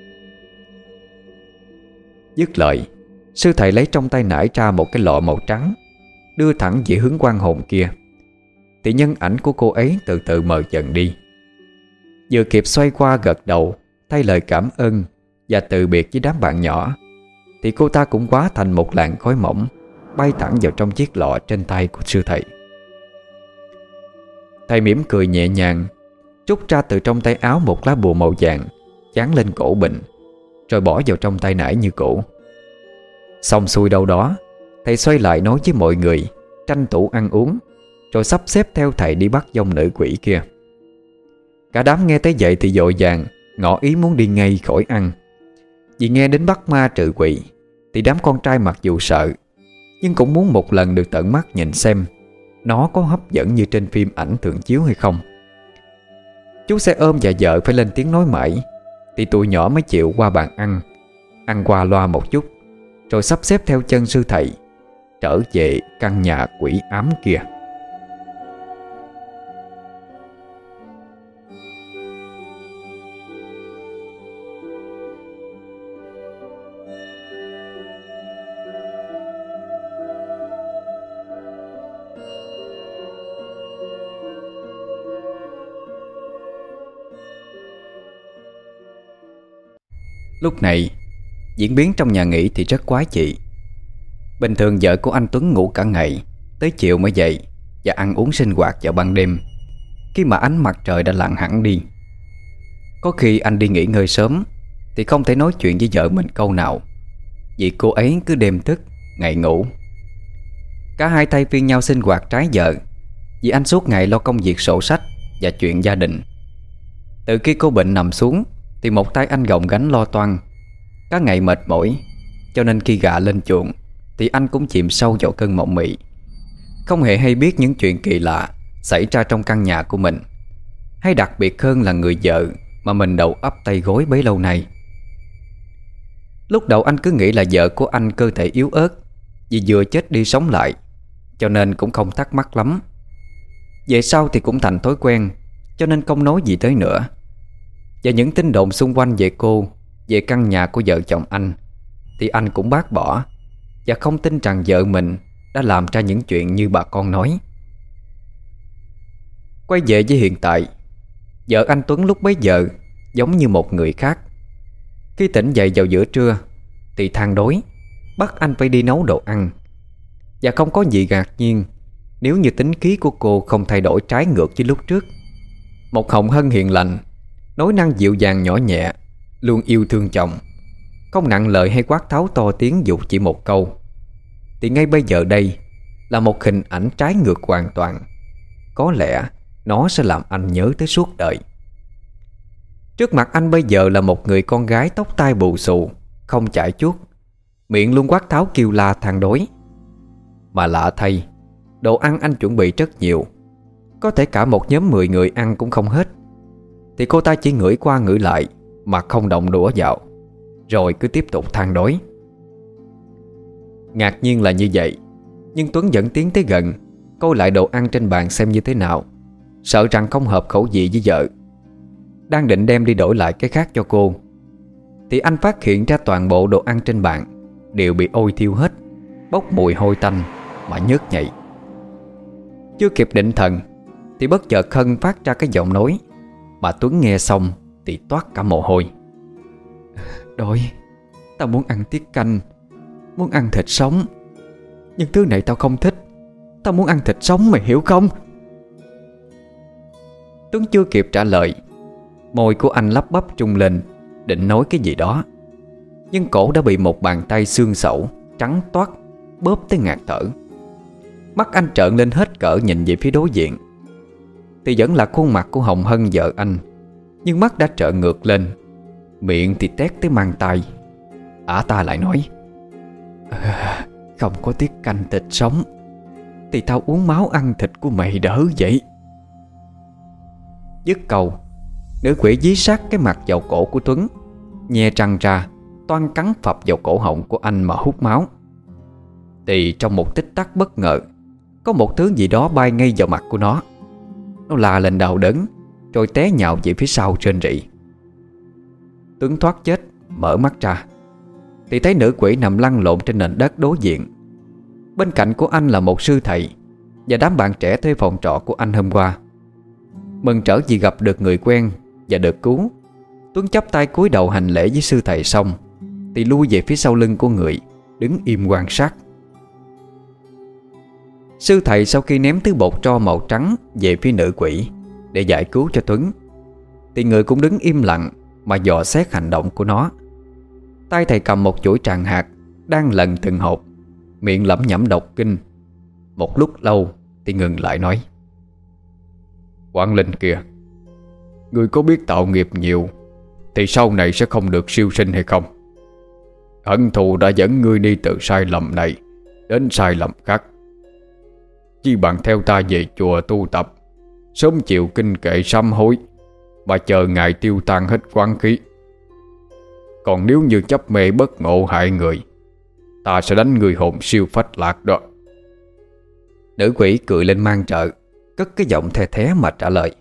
Dứt lời, sư thầy lấy trong tay nải ra một cái lọ màu trắng, đưa thẳng về hướng quan hồn kia. Thì nhân ảnh của cô ấy từ từ mờ dần đi. Vừa kịp xoay qua gật đầu thay lời cảm ơn và từ biệt với đám bạn nhỏ, thì cô ta cũng hóa thành một làn khói mỏng, bay thẳng vào trong chiếc lọ trên tay của sư thầy. Thầy mỉm cười nhẹ nhàng, trút ra từ trong tay áo một lá bùa màu vàng, dán lên cổ bình, rồi bỏ vào trong tay nải như cũ. Xong xuôi đâu đó, thầy xoay lại nói với mọi người tranh thủ ăn uống, rồi sắp xếp theo thầy đi bắt dòng nữ quỷ kia. Cả đám nghe tới vậy thì vội vàng ngỏ ý muốn đi ngay khỏi ăn. Vì nghe đến bắt ma trừ quỷ thì đám con trai mặc dù sợ, nhưng cũng muốn một lần được tận mắt nhìn xem nó có hấp dẫn như trên phim ảnh thường chiếu hay không. Chú xe ôm và vợ phải lên tiếng nói mãi, thì tụi nhỏ mới chịu qua bàn ăn qua loa một chút, rồi sắp xếp theo chân sư thầy trở về căn nhà quỷ ám kia. Lúc này diễn biến trong nhà nghỉ thì rất quái dị. Bình thường vợ của anh Tuấn ngủ cả ngày, tới chiều mới dậy và ăn uống sinh hoạt vào ban đêm, khi mà ánh mặt trời đã lặn hẳn đi. Có khi anh đi nghỉ ngơi sớm thì không thể nói chuyện với vợ mình câu nào, vì cô ấy cứ đêm thức ngày ngủ. Cả hai thay phiên nhau sinh hoạt trái giờ, vì anh suốt ngày lo công việc sổ sách và chuyện gia đình. Từ khi cô bệnh nằm xuống thì một tay anh gồng gánh lo toan. Cả ngày mệt mỏi, cho nên khi gạ lên chuồng thì anh cũng chìm sâu vào cơn mộng mị, không hề hay biết những chuyện kỳ lạ xảy ra trong căn nhà của mình, hay đặc biệt hơn là người vợ mà mình đầu ấp tay gối bấy lâu nay. Lúc đầu anh cứ nghĩ là vợ của anh cơ thể yếu ớt vì vừa chết đi sống lại, cho nên cũng không thắc mắc lắm. Về sau thì cũng thành thói quen, cho nên không nói gì tới nữa. Và những tin đồn xung quanh về cô, về căn nhà của vợ chồng anh, thì anh cũng bác bỏ, và không tin rằng vợ mình đã làm ra những chuyện như bà con nói. Quay về với hiện tại, vợ anh Tuấn lúc bấy giờ giống như một người khác. Khi tỉnh dậy vào giữa trưa thì than đói, bắt anh phải đi nấu đồ ăn. Và không có gì ngạc nhiên nếu như tính khí của cô không thay đổi trái ngược với lúc trước. Một Hồng Hân hiền lành, nói năng dịu dàng nhỏ nhẹ, luôn yêu thương chồng, không nặng lời hay quát tháo to tiếng dù chỉ một câu. Thì ngay bây giờ đây là một hình ảnh trái ngược hoàn toàn. Có lẽ nó sẽ làm anh nhớ tới suốt đời. Trước mặt anh bây giờ là một người con gái tóc tai bù xù, không chải chuốt, miệng luôn quát tháo kêu la than đói. Mà lạ thay, đồ ăn anh chuẩn bị rất nhiều, có thể cả một nhóm 10 người ăn cũng không hết. Thì cô ta chỉ ngửi qua ngửi lại mà không động đũa vào, rồi cứ tiếp tục than đói. Ngạc nhiên là như vậy, nhưng Tuấn vẫn tiến tới gần, coi lại đồ ăn trên bàn xem như thế nào, sợ rằng không hợp khẩu vị với vợ. Đang định đem đi đổi lại cái khác cho cô, thì anh phát hiện ra toàn bộ đồ ăn trên bàn đều bị ôi thiêu hết, bốc mùi hôi tanh mà nhớt nhạy. Chưa kịp định thần thì bất chợt Hân phát ra cái giọng nói mà Tuấn nghe xong thì toát cả mồ hôi. Đói, tao muốn ăn tiết canh, muốn ăn thịt sống. Nhưng thứ này tao không thích, tao muốn ăn thịt sống, mày hiểu không? Tuấn chưa kịp trả lời, môi của anh lắp bắp trung lên, định nói cái gì đó, nhưng cổ đã bị một bàn tay xương sẩu trắng toát bóp tới ngạt thở. Mắt anh trợn lên hết cỡ nhìn về phía đối diện, thì vẫn là khuôn mặt của Hồng Hân vợ anh, nhưng mắt đã trợn ngược lên, miệng thì tét tới mang tai. Ả ta lại nói: Không có tiết canh thịt sống thì tao uống máu ăn thịt của mày đỡ vậy. Dứt câu, nữ quỷ dí sát cái mặt vào cổ của Tuấn, nhe răng ra toan cắn phập vào cổ họng của anh mà hút máu. Thì trong một tích tắc bất ngờ, có một thứ gì đó bay ngay vào mặt của nó. Nó la lên đau đớn, rồi té nhào về phía sau rên rỉ. Tuấn thoát chết, mở mắt ra thì thấy nữ quỷ nằm lăn lộn trên nền đất đối diện. Bên cạnh của anh là một sư thầy và đám bạn trẻ thuê phòng trọ của anh hôm qua. Mừng rỡ vì gặp được người quen và được cứu, Tuấn chắp tay cúi đầu hành lễ với sư thầy xong thì lui về phía sau lưng của người, đứng im quan sát. Sư thầy sau khi ném thứ bột tro màu trắng về phía nữ quỷ để giải cứu cho Tuấn, thì người cũng đứng im lặng mà dò xét hành động của nó. Tay thầy cầm một chuỗi tràng hạt, đang lần từng hộp, miệng lẩm nhẩm đọc kinh. Một lúc lâu thì ngừng lại nói: Quảng Linh kìa, ngươi có biết tạo nghiệp nhiều thì sau này sẽ không được siêu sinh hay không? Hận thù đã dẫn ngươi đi từ sai lầm này đến sai lầm khác. Chi bằng theo ta về chùa tu tập, sớm chịu kinh kệ sám hối, mà chờ ngày tiêu tan hết quán khí. Còn nếu như chấp mê bất ngộ hại người, ta sẽ đánh người hồn siêu phách lạc đó. Nữ quỷ cười lên mang trợ, cất cái giọng the thé mà trả lời: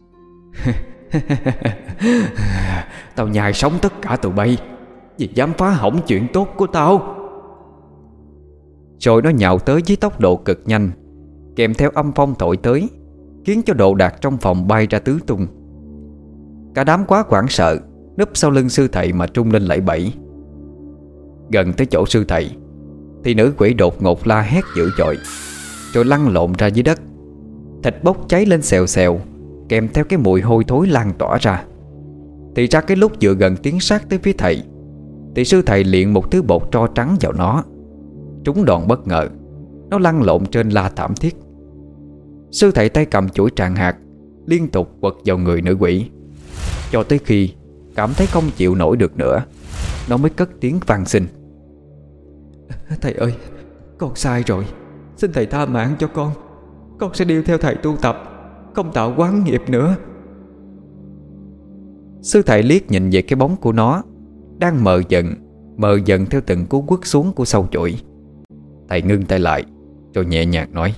Tao nhai sống tất cả tụi bay vì dám phá hỏng chuyện tốt của tao. Rồi nó nhào tới với tốc độ cực nhanh, kèm theo âm phong thổi tới, khiến cho đồ đạc trong phòng bay ra tứ tung. Cả đám quá hoảng sợ, núp sau lưng sư thầy mà trung lên lẫy bẫy. Gần tới chỗ sư thầy thì nữ quỷ đột ngột la hét dữ dội, rồi lăn lộn ra dưới đất. Thịt bốc cháy lên xèo xèo, kèm theo cái mùi hôi thối lan tỏa ra. Thì ra cái lúc vừa gần tiến sát tới phía thầy thì sư thầy liệng một thứ bột tro trắng vào nó. Trúng đòn bất ngờ, nó lăn lộn trên la thảm thiết. Sư thầy tay cầm chuỗi tràng hạt liên tục quật vào người nữ quỷ, cho tới khi cảm thấy không chịu nổi được nữa, nó mới cất tiếng van xin: "Thầy ơi, con sai rồi. Xin thầy tha mạng cho con. Con sẽ đi theo thầy tu tập, không tạo oán nghiệp nữa." Sư thầy liếc nhìn về cái bóng của nó đang mờ dần theo từng cú quất xuống của sâu chuỗi. Thầy ngưng tay lại rồi nhẹ nhàng nói: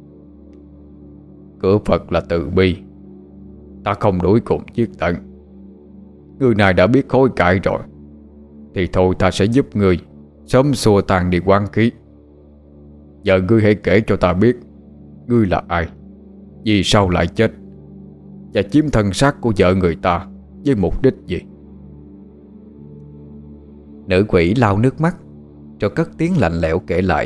"Cửa Phật là từ bi, ta không đuổi cùng giết tận. Người này đã biết hối cải rồi thì thôi ta sẽ giúp người sớm xua tan đi oán khí. Giờ ngươi hãy kể cho ta biết ngươi là ai, vì sao lại chết, và chiếm thân xác của vợ người ta với mục đích gì?" Nữ quỷ lau nước mắt rồi cất tiếng lạnh lẽo kể lại: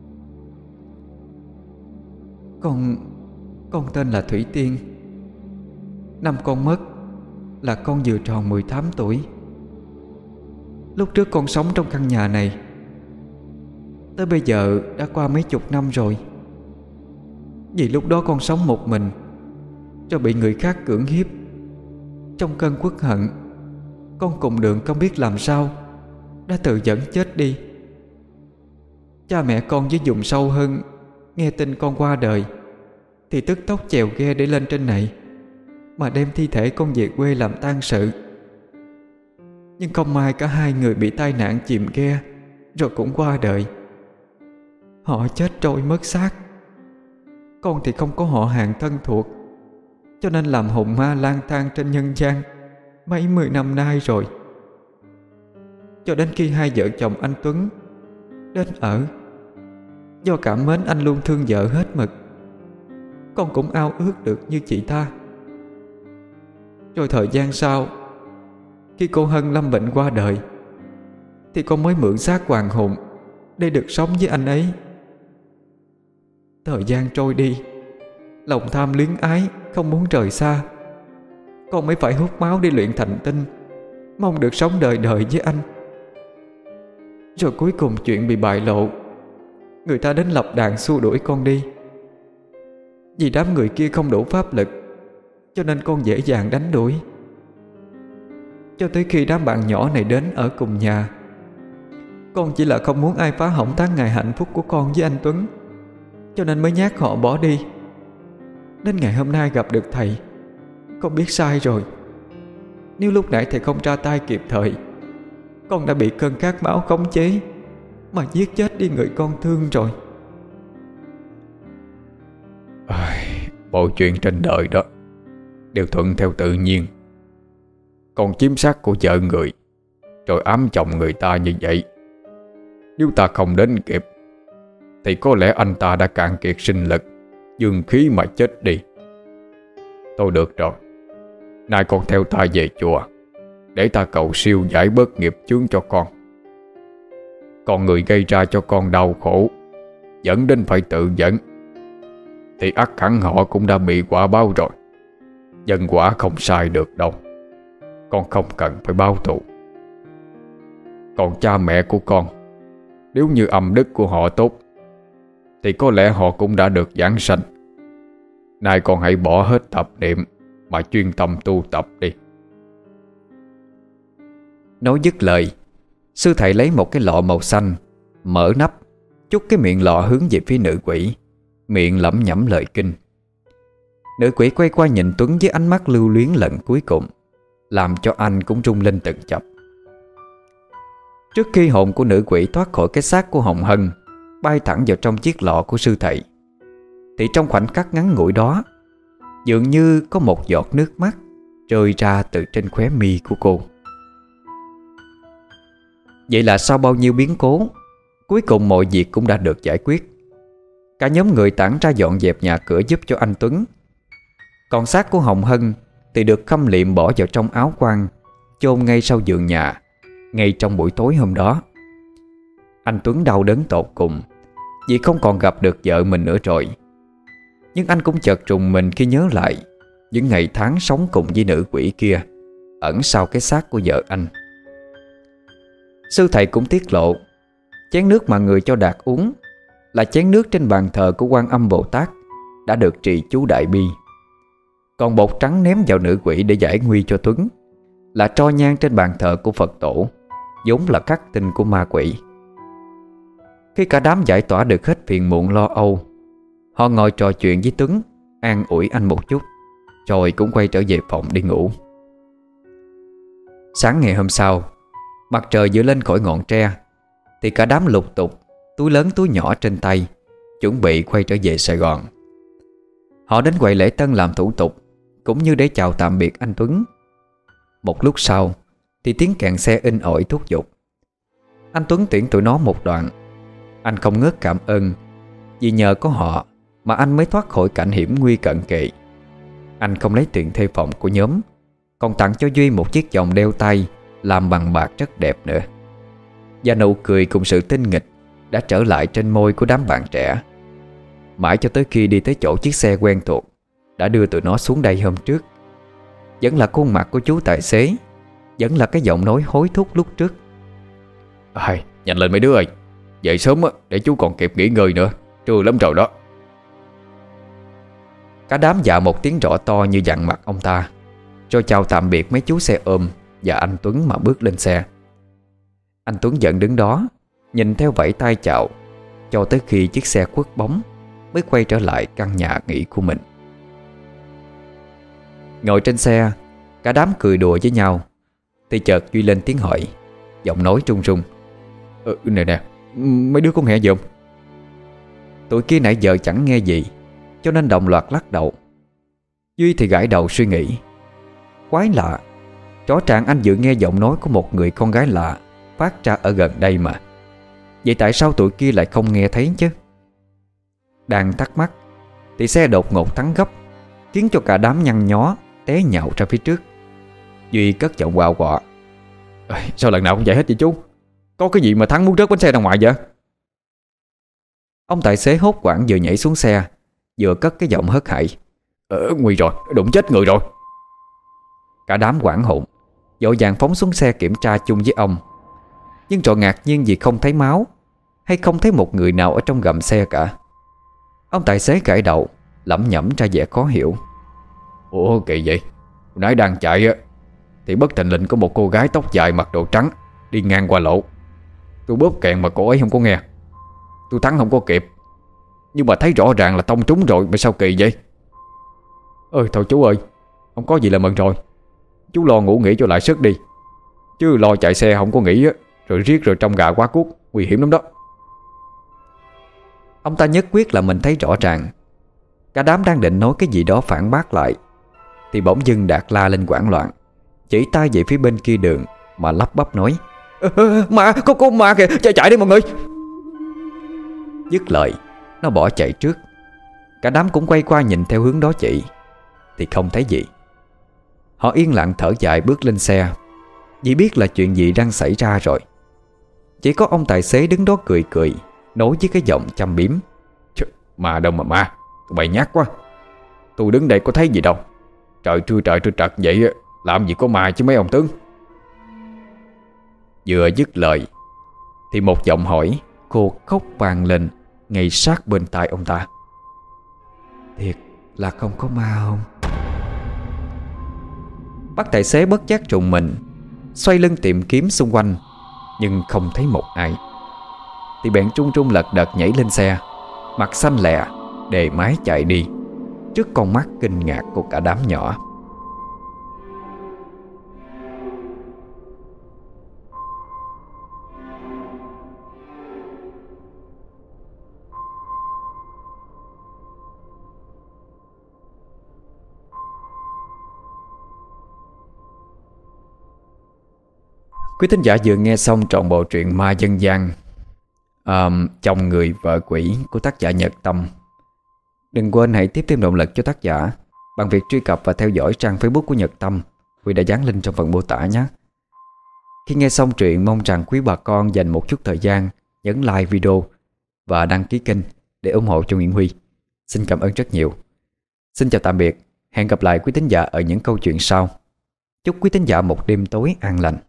Con tên là Thủy Tiên. Năm con mất là con vừa tròn 18 tuổi. Lúc trước con sống trong căn nhà này, tới bây giờ đã qua mấy chục năm rồi. Vì lúc đó con sống một mình, cho bị người khác cưỡng hiếp. Trong cơn uất hận, con cùng đường không biết làm sao đã tự dẫn chết đi. Cha mẹ con với vùng sâu hơn nghe tin con qua đời thì tức tốc chèo ghe để lên trên này mà đem thi thể con về quê làm tang sự. Nhưng không may cả hai người bị tai nạn chìm ghe rồi cũng qua đời. Họ chết trôi mất xác. Con thì không có họ hàng thân thuộc, cho nên làm hồn ma lang thang trên nhân gian mấy 10 năm nay rồi. Cho đến khi hai vợ chồng anh Tuấn đến ở, do cảm mến anh luôn thương vợ hết mực, con cũng ao ước được như chị ta. Rồi thời gian sau, khi cô Hân lâm bệnh qua đời, thì con mới mượn xác hoàng hồn để được sống với anh ấy. Thời gian trôi đi, lòng tham luyến ái không muốn rời xa, con mới phải hút máu đi luyện thành tinh, mong được sống đời đời với anh. Rồi cuối cùng chuyện bị bại lộ, người ta đến lập đàn xua đuổi con đi. Vì đám người kia không đủ pháp lực, cho nên con dễ dàng đánh đuổi. Cho tới khi đám bạn nhỏ này đến ở cùng nhà, con chỉ là không muốn ai phá hỏng tháng ngày hạnh phúc của con với anh Tuấn, cho nên mới nhát họ bỏ đi. Đến ngày hôm nay gặp được thầy, con biết sai rồi. Nếu lúc nãy thầy không ra tay kịp thời, con đã bị cơn khát máu khống chế mà giết chết đi người con thương rồi. Mọi chuyện trên đời đó đều thuận theo tự nhiên. Con chiếm xác của vợ người rồi ám chồng người ta như vậy, nếu ta không đến kịp thì có lẽ anh ta đã cạn kiệt sinh lực, dương khí mà chết đi. Thôi được rồi, nay con theo ta về chùa để ta cầu siêu giải bớt nghiệp chướng cho con. Còn người gây ra cho con đau khổ, dẫn đến phải tự dẫn, thì ắt hẳn họ cũng đã bị quả báo rồi. Nhân quả không sai được đâu, con không cần phải báo thù. Còn cha mẹ của con, nếu như âm đức của họ tốt thì có lẽ họ cũng đã được giảng sanh. Nay con hãy bỏ hết tập niệm mà chuyên tâm tu tập đi. Nói dứt lời, sư thầy lấy một cái lọ màu xanh, mở nắp, chúc cái miệng lọ hướng về phía nữ quỷ, miệng lẩm nhẩm lời kinh. Nữ quỷ quay qua nhìn Tuấn với ánh mắt lưu luyến lần cuối cùng, làm cho anh cũng rung lên từng chập. Trước khi hồn của nữ quỷ thoát khỏi cái xác của Hồng Hân, bay thẳng vào trong chiếc lọ của sư thầy, thì trong khoảnh khắc ngắn ngủi đó, dường như có một giọt nước mắt rơi ra từ trên khóe mi của cô. Vậy là sau bao nhiêu biến cố, cuối cùng mọi việc cũng đã được giải quyết. Cả nhóm người tản ra dọn dẹp nhà cửa giúp cho anh Tuấn. Còn xác của Hồng Hân thì được khâm liệm bỏ vào trong áo quan, chôn ngay sau giường nhà, ngay trong buổi tối hôm đó. Anh Tuấn đau đớn tột cùng vì không còn gặp được vợ mình nữa rồi. Nhưng anh cũng chợt rùng mình khi nhớ lại những ngày tháng sống cùng với nữ quỷ kia ẩn sau cái xác của vợ anh. Sư thầy cũng tiết lộ chén nước mà người cho Đạt uống là chén nước trên bàn thờ của Quan Âm Bồ Tát đã được trì chú Đại Bi. Còn bột trắng ném vào nữ quỷ để giải nguy cho Tuấn là tro nhang trên bàn thờ của Phật tổ, vốn là khắc tinh của ma quỷ. Khi cả đám giải tỏa được hết phiền muộn lo âu, họ ngồi trò chuyện với Tuấn, an ủi anh một chút, rồi cũng quay trở về phòng đi ngủ. Sáng ngày hôm sau, mặt trời vừa lên khỏi ngọn tre thì cả đám lục tục, túi lớn túi nhỏ trên tay, chuẩn bị quay trở về Sài Gòn. Họ đến quầy lễ tân làm thủ tục, cũng như để chào tạm biệt anh Tuấn. Một lúc sau thì tiếng kèn xe in ỏi thúc giục. Anh Tuấn tiễn tụi nó một đoạn. Anh không ngớt cảm ơn, vì nhờ có họ mà anh mới thoát khỏi cảnh hiểm nguy cận kề. Anh không lấy tiền thuê phòng của nhóm, còn tặng cho Duy một chiếc vòng đeo tay làm bằng bạc rất đẹp nữa. Và nụ cười cùng sự tinh nghịch đã trở lại trên môi của đám bạn trẻ. Mãi cho tới khi đi tới chỗ chiếc xe quen thuộc đã đưa tụi nó xuống đây hôm trước. Vẫn là khuôn mặt của chú tài xế, vẫn là cái giọng nói hối thúc lúc trước. Nhanh lên mấy đứa ơi, dậy sớm á, để chú còn kịp nghỉ ngơi nữa, trưa lắm rồi đó. Cả đám dạ một tiếng rõ to như dặn mặt ông ta, rồi chào tạm biệt mấy chú xe ôm và anh Tuấn mà bước lên xe. Anh Tuấn vẫn đứng đó, nhìn theo vẫy tay chào, cho tới khi chiếc xe khuất bóng mới quay trở lại căn nhà nghỉ của mình. Ngồi trên xe, cả đám cười đùa với nhau, thì chợt Duy lên tiếng hỏi, giọng nói run run. Nè, mấy đứa có nghe gì không? Tụi kia nãy giờ chẳng nghe gì, cho nên đồng loạt lắc đầu. Duy thì gãi đầu suy nghĩ. Quái lạ, rõ ràng anh vừa nghe giọng nói của một người con gái lạ phát ra ở gần đây mà. Vậy tại sao tụi kia lại không nghe thấy chứ? Đang thắc mắc thì xe đột ngột thắng gấp, khiến cho cả đám nhăn nhó té nhào ra phía trước. Duy cất giọng quạo quọ. Sao lần nào cũng vậy hết vậy chú? Có cái gì mà Thắng muốn rớt bánh xe ra ngoài vậy? Ông tài xế hốt hoảng vừa nhảy xuống xe, vừa cất cái giọng hớt hải. Nguy rồi, đụng chết người rồi. Cả đám hoảng hồn, vội vàng phóng xuống xe kiểm tra chung với ông. Nhưng rồi ngạc nhiên vì không thấy máu, hay không thấy một người nào ở trong gầm xe cả. Ông tài xế gãi đầu, lẩm nhẩm ra vẻ khó hiểu. Ủa kỳ vậy? Hồi nãy đang chạy á thì bất thình lình có một cô gái tóc dài mặc đồ trắng đi ngang qua lộ. Tôi bóp kèn mà cô ấy không có nghe. Tôi thắng không có kịp, nhưng mà thấy rõ ràng là tông trúng rồi. Mà sao kỳ vậy? Thôi chú ơi, không có gì là mừng rồi. Chú lo ngủ nghỉ cho lại sức đi, chứ lo chạy xe không có nghỉ á, rồi riết rồi trong gà quá cuốc, nguy hiểm lắm đó. Ông ta nhất quyết là mình thấy rõ ràng. Cả đám đang định nói cái gì đó phản bác lại, thì bỗng dưng Đạt la lên hoảng loạn, chỉ tay về phía bên kia đường mà lắp bắp nói. Ma, có con ma kìa, chạy đi mọi người. Dứt lời, nó bỏ chạy trước. Cả đám cũng quay qua nhìn theo hướng đó chỉ, thì không thấy gì. Họ yên lặng thở dài bước lên xe, vì biết là chuyện gì đang xảy ra rồi. Chỉ có ông tài xế đứng đó cười cười, nói với cái giọng chăm biếm. Ma đâu mà ma, tụi bay nhát quá. Tôi đứng đây có thấy gì đâu. Trời trưa trật vậy làm gì có ma chứ mấy ông tướng. Vừa dứt lời thì một giọng hỏi khô khóc vang lên ngay sát bên tai ông ta. Thiệt là không có ma không? Bác tài xế bất giác rùng mình, xoay lưng tìm kiếm xung quanh, nhưng không thấy một ai. Thì bèn trung trung lật đật nhảy lên xe, mặt xanh lè đề máy chạy đi, trước con mắt kinh ngạc của cả đám nhỏ. Quý thính giả vừa nghe xong trọn bộ truyện ma dân gian Chồng người vợ quỷ của tác giả Nhật Tâm. Đừng quên hãy tiếp thêm động lực cho tác giả bằng việc truy cập và theo dõi trang Facebook của Nhật Tâm, Huy đã dán link trong phần mô tả nhé. Khi nghe xong truyện, mong rằng quý bà con dành một chút thời gian nhấn like video và đăng ký kênh để ủng hộ cho Nguyễn Huy. Xin cảm ơn rất nhiều. Xin chào tạm biệt. Hẹn gặp lại quý thính giả ở những câu chuyện sau. Chúc quý thính giả một đêm tối an lành.